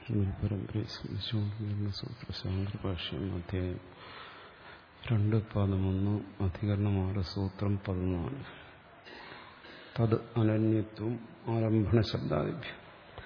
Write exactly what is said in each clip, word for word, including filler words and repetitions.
പരമ്പരയെ സംബന്ധിച്ചുകൊണ്ടിരുന്ന സൂത്രശാസ്ത്രഭാഷ്യം അധ്യായം രണ്ട് പതിമൂന്ന് അധികരണം ആറ് സൂത്രം പതിനാല്. തത് അനന്യത്വം ആരംഭണ ശബ്ദാദിഭ്യം.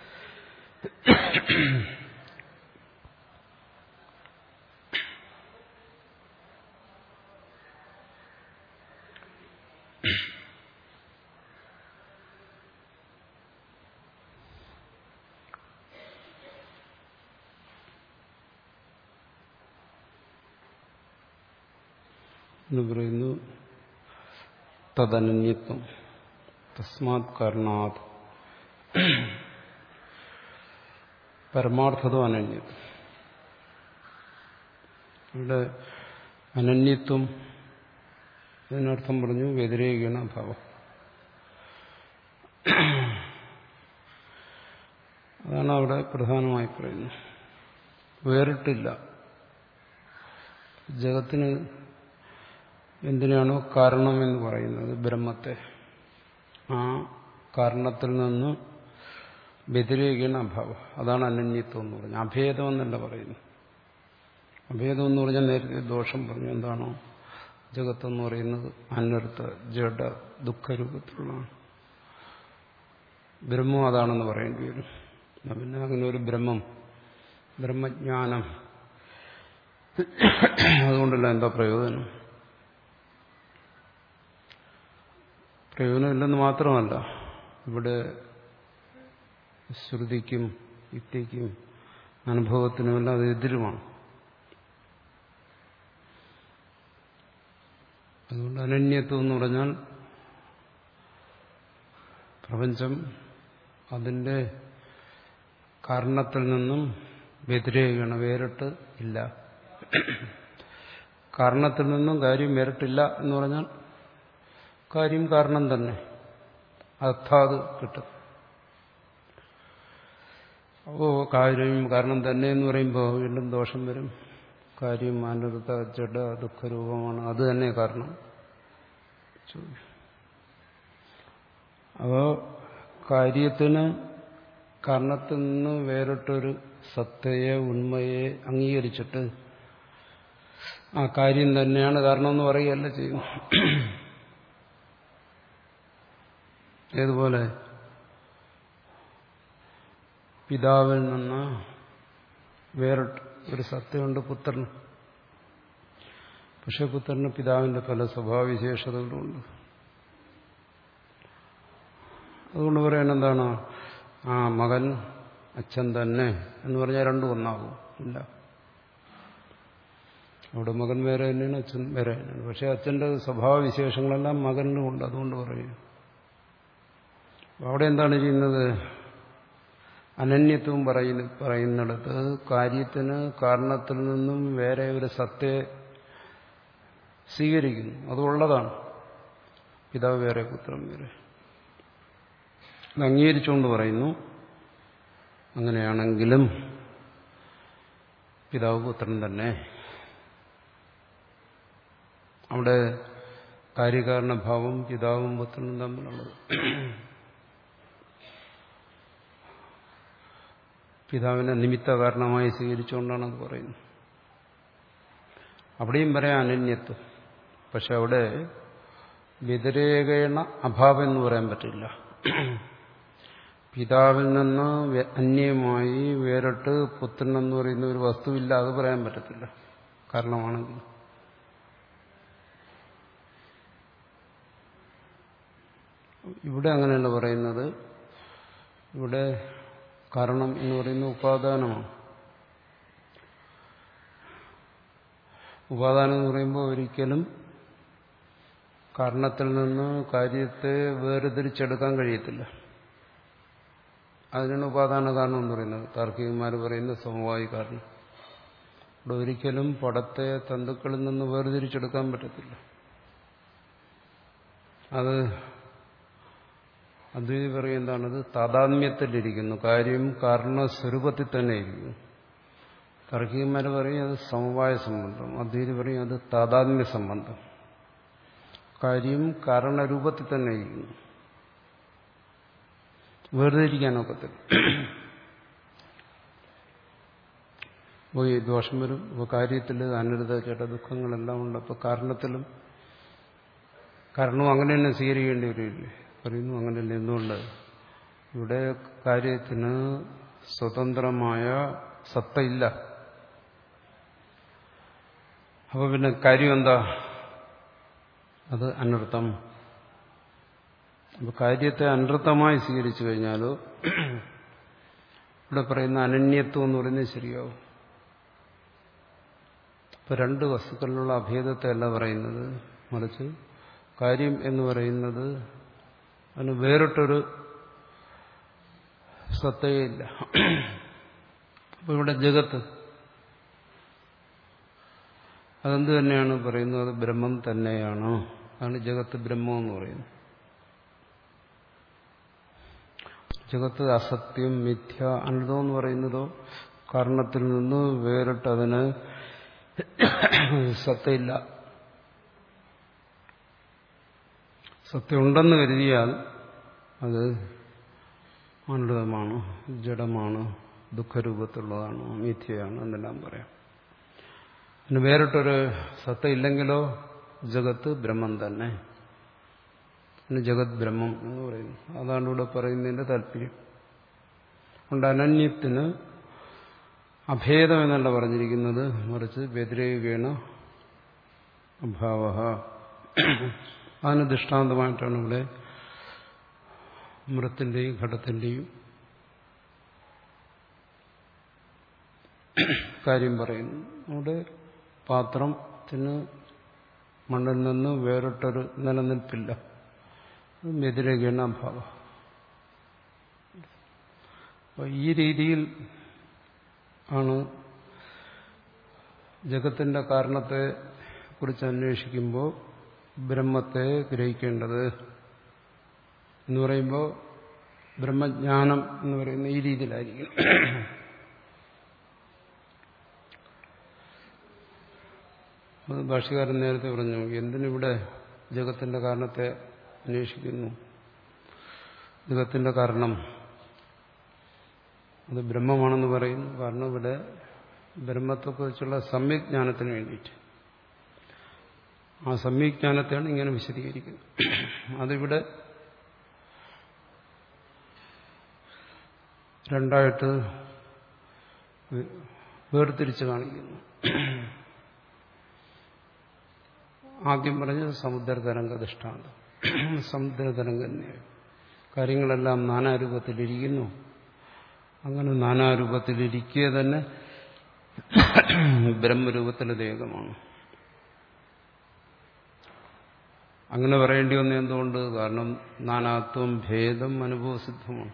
എന്ന് പറയുന്നു തദനന്യത്വം തസ്മാത് കാരണാത് പരമാർത്ഥതോ അനന്യത്വം. ഇവിടെ അനന്യത്വം ഇതിനർത്ഥം പറഞ്ഞു വ്യതിരേകണ ഭാവം. അതാണ് അവിടെ പ്രധാനമായി പറയുന്നത്. വേറിട്ടില്ല. ജഗത്തിന് എന്തിനാണോ കാരണം എന്ന് പറയുന്നത് ബ്രഹ്മത്തെ, ആ കാരണത്തിൽ നിന്ന് വ്യതിരേകണ അഭാവം, അതാണ് അനന്യത്വം എന്ന് പറഞ്ഞാൽ. അഭേദം എന്നല്ല പറയുന്നു. അഭേദം എന്ന് പറഞ്ഞാൽ നേരത്തെ ദോഷം പറഞ്ഞു. എന്താണോ ജഗത്തെന്ന് പറയുന്നത് അനർത്ഥ ജഡ ദുഃഖരൂപത്തിലുള്ളതാണ്. ബ്രഹ്മം അതാണെന്ന് പറയേണ്ടി വരും. പിന്നെ അങ്ങനെ ഒരു ബ്രഹ്മം, ബ്രഹ്മജ്ഞാനം, അതുകൊണ്ടല്ല എന്താ പ്രയോജനം? പ്രയോജനമില്ലെന്ന് മാത്രമല്ല, ഇവിടെ ശ്രുതിക്കും യുക്തിക്കും അനുഭവത്തിനുമെല്ലാം അത് എതിരുമാണ്. അതുകൊണ്ട് അനന്യത്വം എന്ന് പറഞ്ഞാൽ പ്രപഞ്ചം അതിൻ്റെ കാരണത്തിൽ നിന്നും വ്യതിരേകണ, വേറിട്ട് ഇല്ല. കാരണത്തിൽ നിന്നും കാര്യം വേറിട്ടില്ല എന്ന് പറഞ്ഞാൽ കാര്യം കാരണം തന്നെ, അർത്ഥാത് കിട്ടും. അപ്പോൾ കാര്യം കാരണം തന്നെ എന്ന് പറയുമ്പോൾ വീണ്ടും ദോഷം വരും. കാര്യം അനർത്ഥ ജഡ ദുഃഖരൂപമാണ്, അത് തന്നെ കാരണം. അപ്പോൾ കാര്യത്തിന് കാരണത്തിൽ നിന്ന് വേറിട്ടൊരു സത്തയെ, ഉണ്മയെ അംഗീകരിച്ചിട്ട് ആ കാര്യം തന്നെയാണ് കാരണമെന്ന് പറയുകയല്ല ചെയ്യുന്നു. ഏതുപോലെ പിതാവിൽ നിന്ന് വേറിട്ട് ഒരു സത്തയുണ്ട് പുത്രന്. പക്ഷെ പുത്രന് പിതാവിന്റെ പല സ്വഭാവവിശേഷതകളുണ്ട്. അതുകൊണ്ട് പറയാൻ എന്താണ്, ആ മകൻ അച്ഛൻ തന്നെ എന്ന് പറഞ്ഞാൽ രണ്ടും ഒന്നാകും ഇല്ല. അവിടെ മകൻ വേറെ തന്നെയാണ്, അച്ഛൻ വേറെ തന്നെയാണ്. പക്ഷെ അച്ഛന്റെ സ്വഭാവവിശേഷങ്ങളെല്ലാം മകനുമുണ്ട്. അതുകൊണ്ട് പറയും അവിടെ എന്താണ് ചെയ്യുന്നത്? അനന്യത്വം പറയുന്ന പറയുന്നിടത്ത് കാര്യത്തിന് കാരണത്തിൽ നിന്നും വേറെ ഒരു സത്തയെ സ്വീകരിക്കുന്നു. അതുള്ളതാണ്. പിതാവ് വേറെ പുത്രൻ വേറെ, അത് അംഗീകരിച്ചുകൊണ്ട് പറയുന്നു. അങ്ങനെയാണെങ്കിലും പിതാവ് പുത്രൻ തന്നെ. അവിടെ കാര്യകാരണഭാവം പിതാവും പുത്രനും തമ്മിലുള്ളത്. പിതാവിനെ നിമിത്ത കാരണമായി സ്വീകരിച്ചുകൊണ്ടാണ് അത് പറയുന്നത്. അവിടെയും പറയാം അനന്യത്വം. പക്ഷെ അവിടെ വ്യതിരേകണ അഭാവം എന്ന് പറയാൻ പറ്റില്ല. പിതാവിൽ നിന്ന് അന്യമായി വേറിട്ട് പുത്രൻ എന്ന് പറയുന്ന ഒരു വസ്തുവില്ല, അത് പറയാൻ പറ്റത്തില്ല കാരണമാണെങ്കിൽ. ഇവിടെ അങ്ങനെയല്ല പറയുന്നത്. ഇവിടെ കാരണം എന്ന് പറയുന്ന ഉപാദാനമാണ്. ഉപാദാനം എന്ന് പറയുമ്പോൾ ഒരിക്കലും കാരണത്തിൽ നിന്ന് കാര്യത്തെ വേർതിരിച്ചെടുക്കാൻ കഴിയത്തില്ല. അതിനാണ് ഉപാദാന കാരണം എന്ന് പറയുന്നത്. താർക്കികന്മാർ പറയുന്ന സമവായി കാരണം. ഇവിടെ ഒരിക്കലും പടത്തെ തന്തുക്കളിൽ നിന്ന് വേർതിരിച്ചെടുക്കാൻ പറ്റത്തില്ല. അത് അദ്വൈതി പറയും എന്താണത്? താതാത്മ്യത്തിലിരിക്കുന്നു. കാര്യം കാരണസ്വരൂപത്തിൽ തന്നെ ഇരിക്കുന്നു. താർക്കികന്മാർ പറയും അത് സമവായ സംബന്ധം. അദ്വൈതി പറയും അത് താതാത്മ്യ സംബന്ധം. കാര്യം കാരണരൂപത്തിൽ തന്നെ ഇരിക്കുന്നു. വേർതിരിക്കാനൊക്കത്തില്ല. പോയി ദോഷം വരും. അപ്പോൾ കാര്യത്തിൽ അനരുത ചേട്ട ദുഃഖങ്ങളെല്ലാം ഉണ്ട്. അപ്പോൾ കാരണത്തിലും കാരണവും അങ്ങനെ തന്നെ സ്വീകരിക്കേണ്ടി വരില്ലേ? പറയുന്നു അങ്ങനെയല്ല. എന്തുകൊണ്ട്? ഇവിടെ കാര്യത്തിന് സ്വതന്ത്രമായ സത്തയില്ല. അപ്പൊ പിന്നെ കാര്യം എന്താ? അത് അനർത്ഥം. അപ്പൊ കാര്യത്തെ അനർത്ഥമായി സ്വീകരിച്ചു കഴിഞ്ഞാലോ ഇവിടെ പറയുന്ന അനന്യത്വം എന്ന് പറയുന്നത് ശരിയാവും. ഇപ്പൊ രണ്ട് വസ്തുക്കളിലുള്ള അഭേദത്തെ അല്ല പറയുന്നത്, മറിച്ച് കാര്യം എന്ന് പറയുന്നത് അതിന് വേറിട്ടൊരു സത്തയില്ല. അപ്പൊ ഇവിടെ ജഗത്ത് അതെന്ത് തന്നെയാണ് പറയുന്നത്? അത് ബ്രഹ്മം തന്നെയാണ്. അതാണ് ജഗത്ത് ബ്രഹ്മം എന്ന് പറയുന്നത്. ജഗത്ത് അസത്യം, മിഥ്യ, അനർത്ഥം എന്ന് പറയുന്നതോ കാരണത്തിൽ നിന്ന് വേറിട്ട് അതിന് സത്തയില്ല. സത്യമുണ്ടെന്ന് കരുതിയാൽ അത് അനർത്ഥമാണ്, ജഡമാണ്, ദുഃഖരൂപത്തിലുള്ളതാണ്, മിഥ്യയാണ് എന്നെല്ലാം പറയാം. പിന്നെ വേറിട്ടൊരു സത്ത ഇല്ലെങ്കിലോ ജഗത്ത് ബ്രഹ്മം തന്നെ. പിന്നെ ജഗത് ബ്രഹ്മം എന്ന് പറയുന്നു. അതാണ് ഇവിടെ പറയുന്നതിന്റെ താല്പര്യം. അതുകൊണ്ട് അനന്യത്തിന് അഭേദം എന്നല്ല പറഞ്ഞിരിക്കുന്നത്, മറിച്ച് വ്യതിരേകേണ അഭാവ. അതിന് ദൃഷ്ടാന്തമായിട്ടാണ് ഇവിടെ മൃത്തിന്റെയും ഘടത്തിന്റെയും കാര്യം പറയുന്നു. അവിടെ പാത്രത്തിന് മണ്ണിൽ നിന്ന് വേറിട്ടൊരു നിലനിൽപ്പില്ല. വ്യതിരേകേണ അഭാവ. അപ്പോൾ ഈ രീതിയിൽ ആണ് ജഗത്തിന്റെ കാരണത്തെ കുറിച്ച് അന്വേഷിക്കുമ്പോൾ ബ്രഹ്മത്തെ ഗ്രഹിക്കേണ്ടത്. എന്ന് പറയുമ്പോൾ ബ്രഹ്മജ്ഞാനം എന്ന് പറയുന്ന ഈ രീതിയിലായിരിക്കും. അത് ഭാഷ്യകാരൻ നേരത്തെ പറഞ്ഞു, എന്തിനിവിടെ ജഗത്തിന്റെ കാരണത്തെ അന്വേഷിക്കുന്നു? ജഗത്തിന്റെ കാരണം അത് ബ്രഹ്മമാണെന്ന് പറയുന്നു. കാരണം ഇവിടെ ബ്രഹ്മത്തെക്കുറിച്ചുള്ള സമ്യജ്ഞാനത്തിന് വേണ്ടിയിട്ട്. ആ സമ്യജ്ഞാനത്തെയാണ് ഇങ്ങനെ വിശദീകരിക്കുന്നത്. അതിവിടെ രണ്ടായിട്ട് വേർതിരിച്ച് കാണിക്കുന്നു. ആദ്യം പറഞ്ഞത് സമുദ്രതരംഗ ദൃഷ്ടാന്തം. സമുദ്രതരംഗ കാര്യങ്ങളെല്ലാം നാനാരൂപത്തിലിരിക്കുന്നു. അങ്ങനെ നാനാരൂപത്തിലിരിക്കുക തന്നെ ബ്രഹ്മരൂപത്തിലെ ഏകമാണ്. അങ്ങനെ പറയേണ്ടി വന്ന എന്തുകൊണ്ട്? കാരണം നാനാത്വം ഭേദം അനുഭവസിദ്ധമാണ്.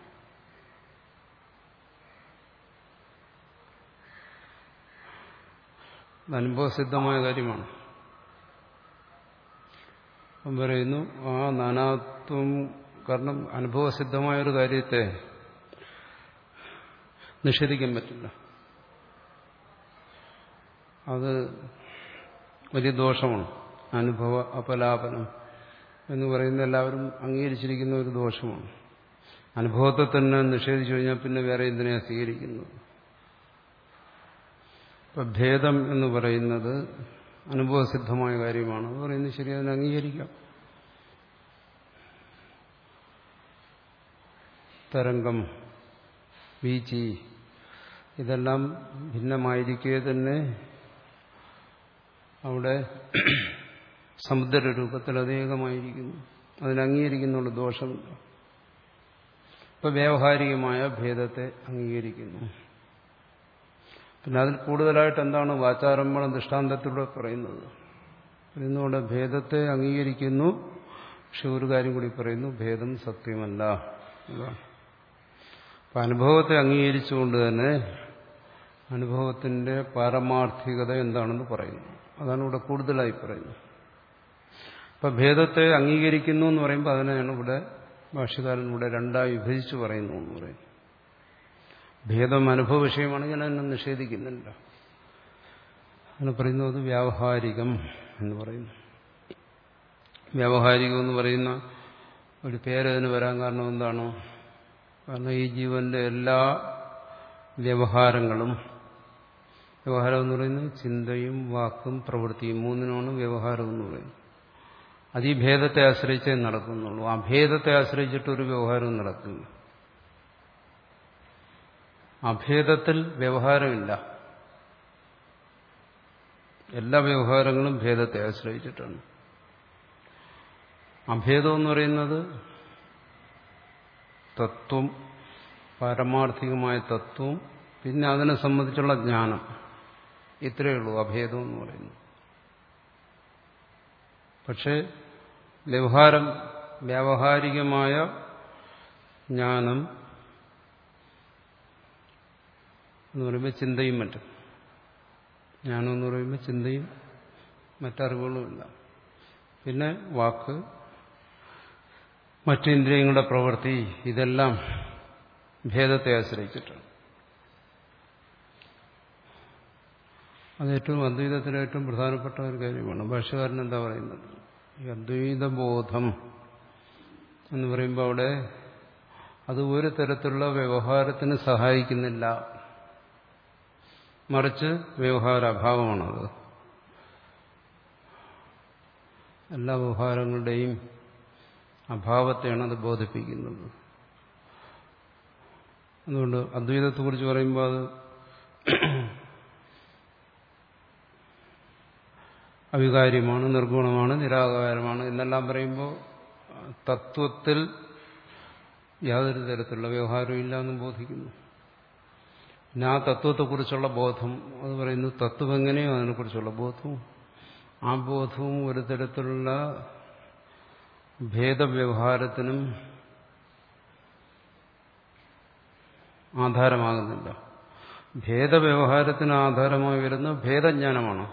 അനുഭവസിദ്ധമായ കാര്യമാണ്. അപ്പം പറയുന്നു ആ നാനാത്വം കാരണം അനുഭവസിദ്ധമായൊരു കാര്യത്തെ നിഷേധിക്കാൻ പറ്റില്ല. അത് വലിയ ദോഷമാണ്. അനുഭവ അപലാപനം എന്ന് പറയുന്ന എല്ലാവരും അംഗീകരിച്ചിരിക്കുന്ന ഒരു ദോഷമാണ്. അനുഭവത്തെ തന്നെ നിഷേധിച്ചു കഴിഞ്ഞാൽ പിന്നെ വേറെ എന്തിനാ സ്വീകരിക്കുന്നത്? ഇപ്പം ഭേദം എന്ന് പറയുന്നത് അനുഭവസിദ്ധമായ കാര്യമാണ്. അത് പറയുന്നത് ശരി, അതിനെ അംഗീകരിക്കാം. തരംഗം, വീച്ചി ഇതെല്ലാം ഭിന്നമായിരിക്കെ തന്നെ അവിടെ സമുദ്രരൂപത്തിൽ അതേകമായിരിക്കുന്നു. അതിനെ അംഗീകരിക്കുന്നുള്ള ദോഷമില്ല. ഇപ്പൊ വ്യാവഹാരികമായ ഭേദത്തെ അംഗീകരിക്കുന്നു. പിന്നെ അതിൽ കൂടുതലായിട്ട് എന്താണ് വാചാരമ്പളം ദൃഷ്ടാന്തത്തിലൂടെ പറയുന്നത്? ഇന്നുകൂടെ ഭേദത്തെ അംഗീകരിക്കുന്നു. പക്ഷെ ഒരു കാര്യം കൂടി പറയുന്നു, ഭേദം സത്യമല്ല. അപ്പൊ അനുഭവത്തെ അംഗീകരിച്ചുകൊണ്ട് തന്നെ അനുഭവത്തിന്റെ പാരമാർത്ഥികത എന്താണെന്ന് പറയുന്നു. അതാണ് ഇവിടെ കൂടുതലായി പറയുന്നത്. അപ്പൊ ഭേദത്തെ അംഗീകരിക്കുന്നു എന്ന് പറയുമ്പോൾ അതിനെയാണ് ഇവിടെ ഭാഷ്യകാരൻ ഇവിടെ രണ്ടായി വിഭജിച്ച് പറയുന്നു എന്ന് പറയുന്നു. ഭേദം അനുഭവ വിഷയമാണെങ്കിൽ അതിനെ നിഷേധിക്കുന്നില്ല. അങ്ങനെ പറയുന്നു അത് വ്യാവഹാരികം എന്ന് പറയുന്നു. വ്യാവഹാരികം എന്ന് പറയുന്ന ഒരു പേരതിന് വരാൻ കാരണം എന്താണ്? കാരണം ഈ ജീവന്റെ എല്ലാ വ്യവഹാരങ്ങളും വ്യവഹാരം എന്ന് പറയുന്നത് ചിന്തയും വാക്കും പ്രവൃത്തിയും മൂന്നിനാണ് വ്യവഹാരം എന്ന് പറയുന്നത്. അത് ഈ ഭേദത്തെ ആശ്രയിച്ചേ നടക്കുന്നുള്ളൂ. ആ ഭേദത്തെ ആശ്രയിച്ചിട്ടൊരു വ്യവഹാരവും നടക്കില്ല. അഭേദത്തിൽ വ്യവഹാരമില്ല. എല്ലാ വ്യവഹാരങ്ങളും ഭേദത്തെ ആശ്രയിച്ചിട്ടാണ്. അഭേദം എന്ന് പറയുന്നത് തത്വം, പാരമാർത്ഥികമായ തത്വം, പിന്നെ അതിനെ സംബന്ധിച്ചുള്ള ജ്ഞാനം. ഇത്രയേ ഉള്ളൂ അഭേദം എന്ന് പറയുന്നത്. പക്ഷേ വ്യവഹാരം, വ്യാവഹാരികമായ ജ്ഞാനം എന്ന് പറയുമ്പോൾ ചിന്തയും മറ്റും. ജ്ഞാനം എന്ന് പറയുമ്പോൾ ചിന്തയും മറ്ററിവുകളുമില്ല. പിന്നെ വാക്ക്, മറ്റിന്ദ്രിയങ്ങളുടെ പ്രവൃത്തി, ഇതെല്ലാം ഭേദത്തെ ആശ്രയിച്ചിട്ടാണ്. അത് ഏറ്റവും അദ്വൈതത്തിലെ ഏറ്റവും പ്രധാനപ്പെട്ട ഒരു കാര്യമാണ്. ഭാഷ്യകാരൻ എന്താ പറയുന്നത്? ഈ അദ്വൈതബോധം എന്ന് പറയുമ്പോൾ അവിടെ അത് ഒരു തരത്തിലുള്ള വ്യവഹാരത്തിന് സഹായിക്കുന്നില്ല, മറിച്ച് വ്യവഹാരാഭാവമാണത്. എല്ലാ വ്യവഹാരങ്ങളുടെയും അഭാവത്തെയാണ് അത് ബോധിപ്പിക്കുന്നത്. അതുകൊണ്ട് അദ്വൈതത്തെക്കുറിച്ച് പറയുമ്പോൾ അത് അവികാര്യമാണ്, നിർഗുണമാണ്, നിരാകാരമാണ് എന്നെല്ലാം പറയുമ്പോൾ തത്വത്തിൽ യാതൊരു തരത്തിലുള്ള വ്യവഹാരവും ഇല്ല എന്നും ബോധിക്കുന്നു. പിന്നെ ആ തത്വത്തെക്കുറിച്ചുള്ള ബോധം, അത് പറയുന്നു തത്വം എങ്ങനെയോ അതിനെക്കുറിച്ചുള്ള ബോധവും, ആ ബോധവും ഒരു തരത്തിലുള്ള ഭേദവ്യവഹാരത്തിനും ആധാരമാകുന്നില്ല. ഭേദവ്യവഹാരത്തിന് ആധാരമായി വരുന്ന ഭേദജ്ഞാനമാണ്.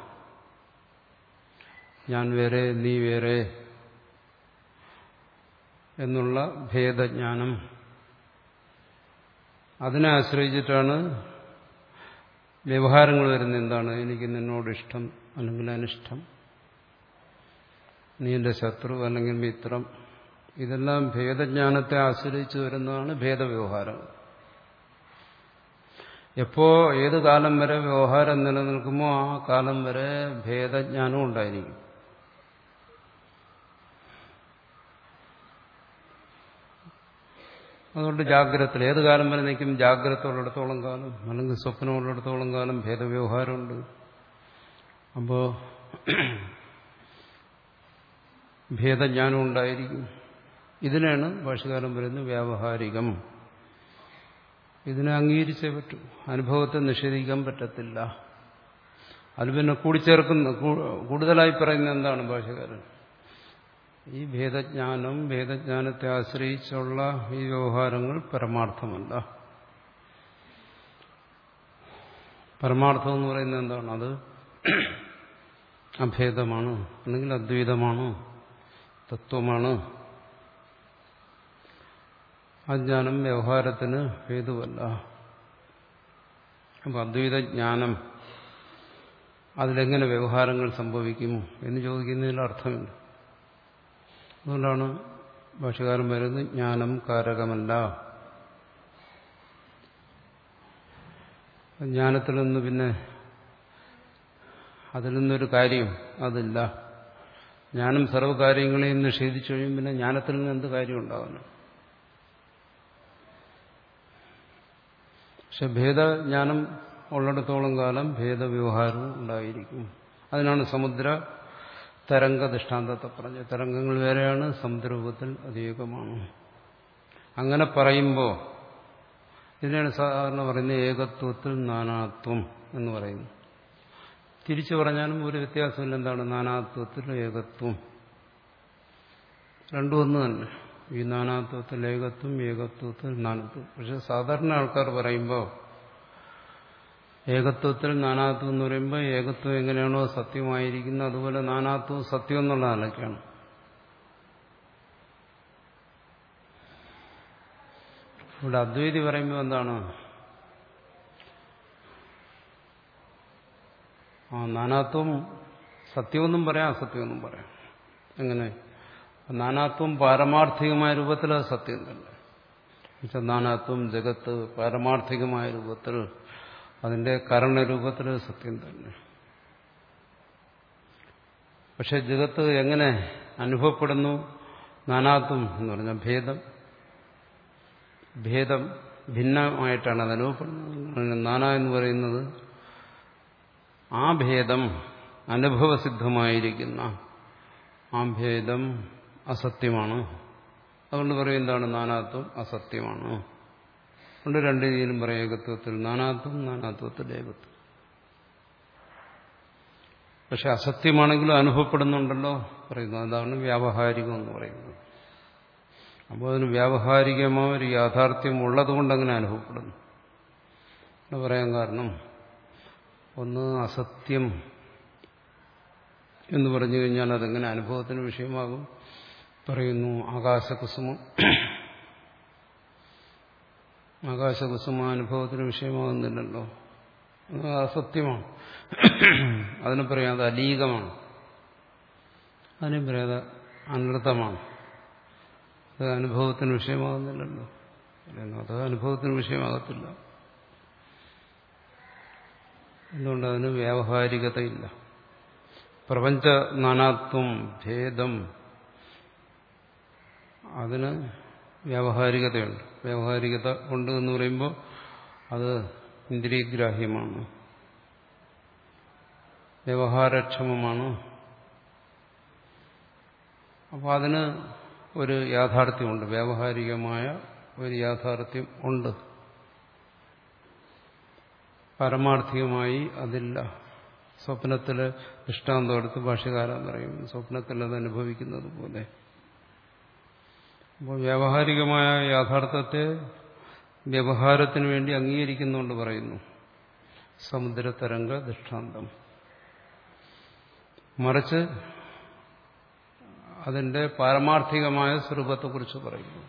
ഞാൻ വേറെ, നീ വേറെ എന്നുള്ള ഭേദജ്ഞാനം, അതിനെ ആശ്രയിച്ചിട്ടാണ് വ്യവഹാരങ്ങൾ വരുന്നത്. എന്താണ്? എനിക്ക് നിന്നോട് ഇഷ്ടം അല്ലെങ്കിൽ അനിഷ്ടം, നീ എന്റെ ശത്രു അല്ലെങ്കിൽ മിത്രം, ഇതെല്ലാം ഭേദജ്ഞാനത്തെ ആശ്രയിച്ച് വരുന്നതാണ് ഭേദവ്യവഹാരം. എപ്പോ ഏത് കാലം വരെ വ്യവഹാരം നിലനിൽക്കുമോ ആ കാലം വരെ ഭേദജ്ഞാനം ഉണ്ടായിരിക്കും. അതുകൊണ്ട് ജാഗ്രത ഏത് കാലം വരെ നിൽക്കും? ജാഗ്രത ഉള്ളിടത്തോളം കാലം അല്ലെങ്കിൽ സ്വപ്നം ഉള്ളിടത്തോളം കാലം ഭേദവ്യവഹാരമുണ്ട്. അപ്പോ ഭേദജ്ഞാനം ഉണ്ടായിരിക്കും. ഇതിനാണ് ഭാഷ്യകാരൻ പറയുന്നത് വ്യാവഹാരികം. ഇതിനെ അംഗീകരിച്ചേ പറ്റൂ. അനുഭവത്തെ നിഷേധിക്കാൻ പറ്റത്തില്ല. അത് പിന്നെ കൂടിച്ചേർക്കുന്ന കൂടുതലായി പറയുന്നത് എന്താണ് ഭാഷ്യകാരൻ? ഈ ഭേദജ്ഞാനം, ഭേദജ്ഞാനത്തെ ആശ്രയിച്ചുള്ള ഈ വ്യവഹാരങ്ങൾ പരമാർത്ഥമല്ല. പരമാർത്ഥം എന്ന് പറയുന്നത് എന്താണ്? അത് അഭേദമാണ്, അല്ലെങ്കിൽ അദ്വൈതമാണ്, തത്വമാണ്. അജ്ഞാനം വ്യവഹാരത്തിന് ഹേതുവല്ല. അപ്പം അദ്വൈതജ്ഞാനം, അതിലെങ്ങനെ വ്യവഹാരങ്ങൾ സംഭവിക്കും എന്ന് ചോദിക്കുന്നതിൽ അർത്ഥമില്ല. അതുകൊണ്ടാണ് ഭാഷ്യകാരൻ വരുന്നത് ജ്ഞാനം കാരകമല്ല. ജ്ഞാനത്തിൽ നിന്ന് പിന്നെ അതിൽ നിന്നൊരു കാര്യം അതില്ല. ജ്ഞാനം സർവ്വകാര്യങ്ങളെയും നിഷേധിച്ചു കഴിയും. പിന്നെ ജ്ഞാനത്തിൽ നിന്ന് എന്ത് കാര്യം ഉണ്ടാകുന്നു? പക്ഷെ ഭേദജ്ഞാനം ഉള്ളിടത്തോളം കാലം ഭേദവ്യവഹാരവും ഉണ്ടായിരിക്കും. അതിനാണ് സമുദ്ര തരംഗ ദൃഷ്ടാന്തത്തെ പറഞ്ഞത്. തരംഗങ്ങൾ വേറെയാണ്, സമുദ്രരൂപത്തിൽ അതേകമാണ്. അങ്ങനെ പറയുമ്പോൾ ഇതിനാണ് സാധാരണ പറയുന്നത് ഏകത്വത്തിൽ നാനാത്വം എന്ന് പറയുന്നു. തിരിച്ചു പറഞ്ഞാലും ഒരു വ്യത്യാസമില്ല. എന്താണ്? നാനാത്വത്തിൽ ഏകത്വം, രണ്ടും ഒന്ന് തന്നെ. ഈ നാനാത്വത്തിൽ ഏകത്വം, ഏകത്വത്തിൽ നാനാത്വം. പക്ഷെ സാധാരണ ആൾക്കാർ പറയുമ്പോൾ ഏകത്വത്തിൽ നാനാത്വം എന്ന് പറയുമ്പോൾ ഏകത്വം എങ്ങനെയാണോ സത്യമായിരിക്കുന്നത് അതുപോലെ നാനാത്വം സത്യം എന്നുള്ള നിലയ്ക്കാണ്. ഇവിടെ അദ്വൈതി പറയുമ്പോൾ എന്താണ്? ആ നാനാത്വം സത്യമെന്നും പറയാം, അസത്യമെന്നും പറയാം. എങ്ങനെ? നാനാത്വം പാരമാർത്ഥികമായ രൂപത്തിൽ അത് സത്യം തന്നെ. എന്നുവെച്ചാൽ നാനാത്വം ജഗത്ത് പാരമാർത്ഥികമായ രൂപത്തിൽ അതിന്റെ കാരണരൂപത്തിൽ സത്യം തന്നെ. പക്ഷെ ജഗത്ത് എങ്ങനെ അനുഭവപ്പെടുന്നു? നാനാത്വം എന്ന് പറഞ്ഞാൽ ഭേദം ഭേദം ഭിന്നമായിട്ടാണ് അത് അനുഭവപ്പെടുന്നത്. നാനാ എന്ന് പറയുന്നത് ആ ഭേദം അനുഭവസിദ്ധമായിരിക്കുന്ന ആ ഭേദം അസത്യമാണ്. അതുകൊണ്ട് പറയും എന്താണ്? നാനാത്വം അസത്യമാണ്. അതുകൊണ്ട് രണ്ട് രീതിയിലും പറയാം. ഏകത്വത്തിൽ നാനാത്വം, നാനാത്വത്തിൽ ഏകത്വം. പക്ഷെ അസത്യമാണെങ്കിലും അനുഭവപ്പെടുന്നുണ്ടല്ലോ പറയുന്നു. അതാണ് വ്യാവഹാരികം എന്ന് പറയുന്നത്. അപ്പോൾ അതിന് വ്യാവഹാരികമായ ഒരു യാഥാർത്ഥ്യം ഉള്ളതുകൊണ്ട് അങ്ങനെ അനുഭവപ്പെടുന്നു എന്ന് പറയാൻ കാരണം, ഒന്ന് അസത്യം എന്ന് പറഞ്ഞു കഴിഞ്ഞാൽ അതെങ്ങനെ അനുഭവത്തിന് വിഷയമാകും? പറയുന്നു ആകാശകുസുമം. ആകാശകുസുമ അനുഭവത്തിന് വിഷയമാകുന്നില്ലല്ലോ, അത് അസത്യമാണ്. അതിനെ പറയാം അത് അലീകമാണ്. അതിനെ പറയാം അത് അനർത്ഥമാണ്. അത് അനുഭവത്തിന് വിഷയമാകുന്നില്ലല്ലോ. അത് അനുഭവത്തിന് വിഷയമാകത്തില്ല. എന്തുകൊണ്ട്? അതിന് വ്യാവഹാരികതയില്ല. പ്രപഞ്ച നാനാത്വം ഭേദം അതിന് വ്യാവഹാരികതയുണ്ട്. വ്യാവഹാരികത ഉണ്ട് എന്ന് പറയുമ്പോൾ അത് ഇന്ദ്രിയഗ്രാഹ്യമാണ്, വ്യവഹാരക്ഷമമാണ്. അപ്പോൾ അതിന് ഒരു യാഥാർത്ഥ്യമുണ്ട്, വ്യാവഹാരികമായ ഒരു യാഥാർത്ഥ്യം ഉണ്ട്. പാരമാർത്ഥികമായി അതില്ല. സ്വപ്നത്തിലെ ദൃഷ്ടാന്തം എടുത്ത് ഭാഷ്യകാരൻ പറയും, സ്വപ്നത്തിൽ അത് അനുഭവിക്കുന്നത് പോലെ. അപ്പോൾ വ്യാവഹാരികമായ യാഥാർത്ഥ്യത്തെ വ്യവഹാരത്തിന് വേണ്ടി അംഗീകരിക്കുന്നുകൊണ്ട് പറയുന്നു സമുദ്രതരംഗ ദൃഷ്ടാന്തം. മറിച്ച് അതിന്റെ പാരമാർത്ഥികമായ സ്വരൂപത്തെക്കുറിച്ച് പറയുന്നു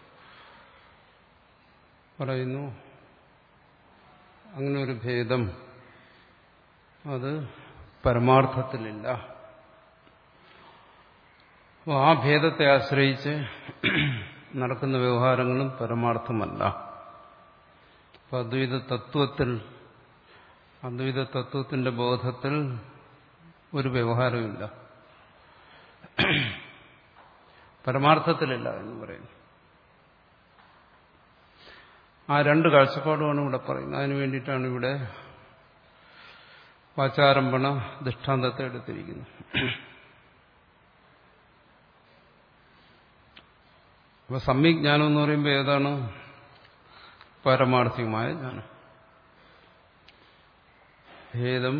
പറയുന്നു അങ്ങനെ ഒരു ഭേദം അത് പരമാർത്ഥത്തിലില്ല. അപ്പോൾ ആ ഭേദത്തെ ആശ്രയിച്ച് നടക്കുന്ന വ്യവഹാരങ്ങളും പരമാർത്ഥമല്ല. അപ്പോൾ അദ്വൈത തത്വത്തിൽ അദ്വൈത തത്വത്തിന്റെ ബോധത്തിൽ ഒരു വ്യവഹാരമില്ല, പരമാർത്ഥത്തിലില്ല എന്ന് പറയുന്നു. ആ രണ്ട് കാഴ്ചപ്പാടുമാണ് ഇവിടെ പറയുന്നത്. അതിനു വേണ്ടിയിട്ടാണ് ഇവിടെ വാചാരംഭണ ദൃഷ്ടാന്തത്തെ എടുത്തിരിക്കുന്നത്. അപ്പൊ സമ്യജ്ഞാനം എന്ന് പറയുമ്പോൾ ഏതാണ്? പാരമാർത്ഥികമായ ജ്ഞാനം. ഭേദം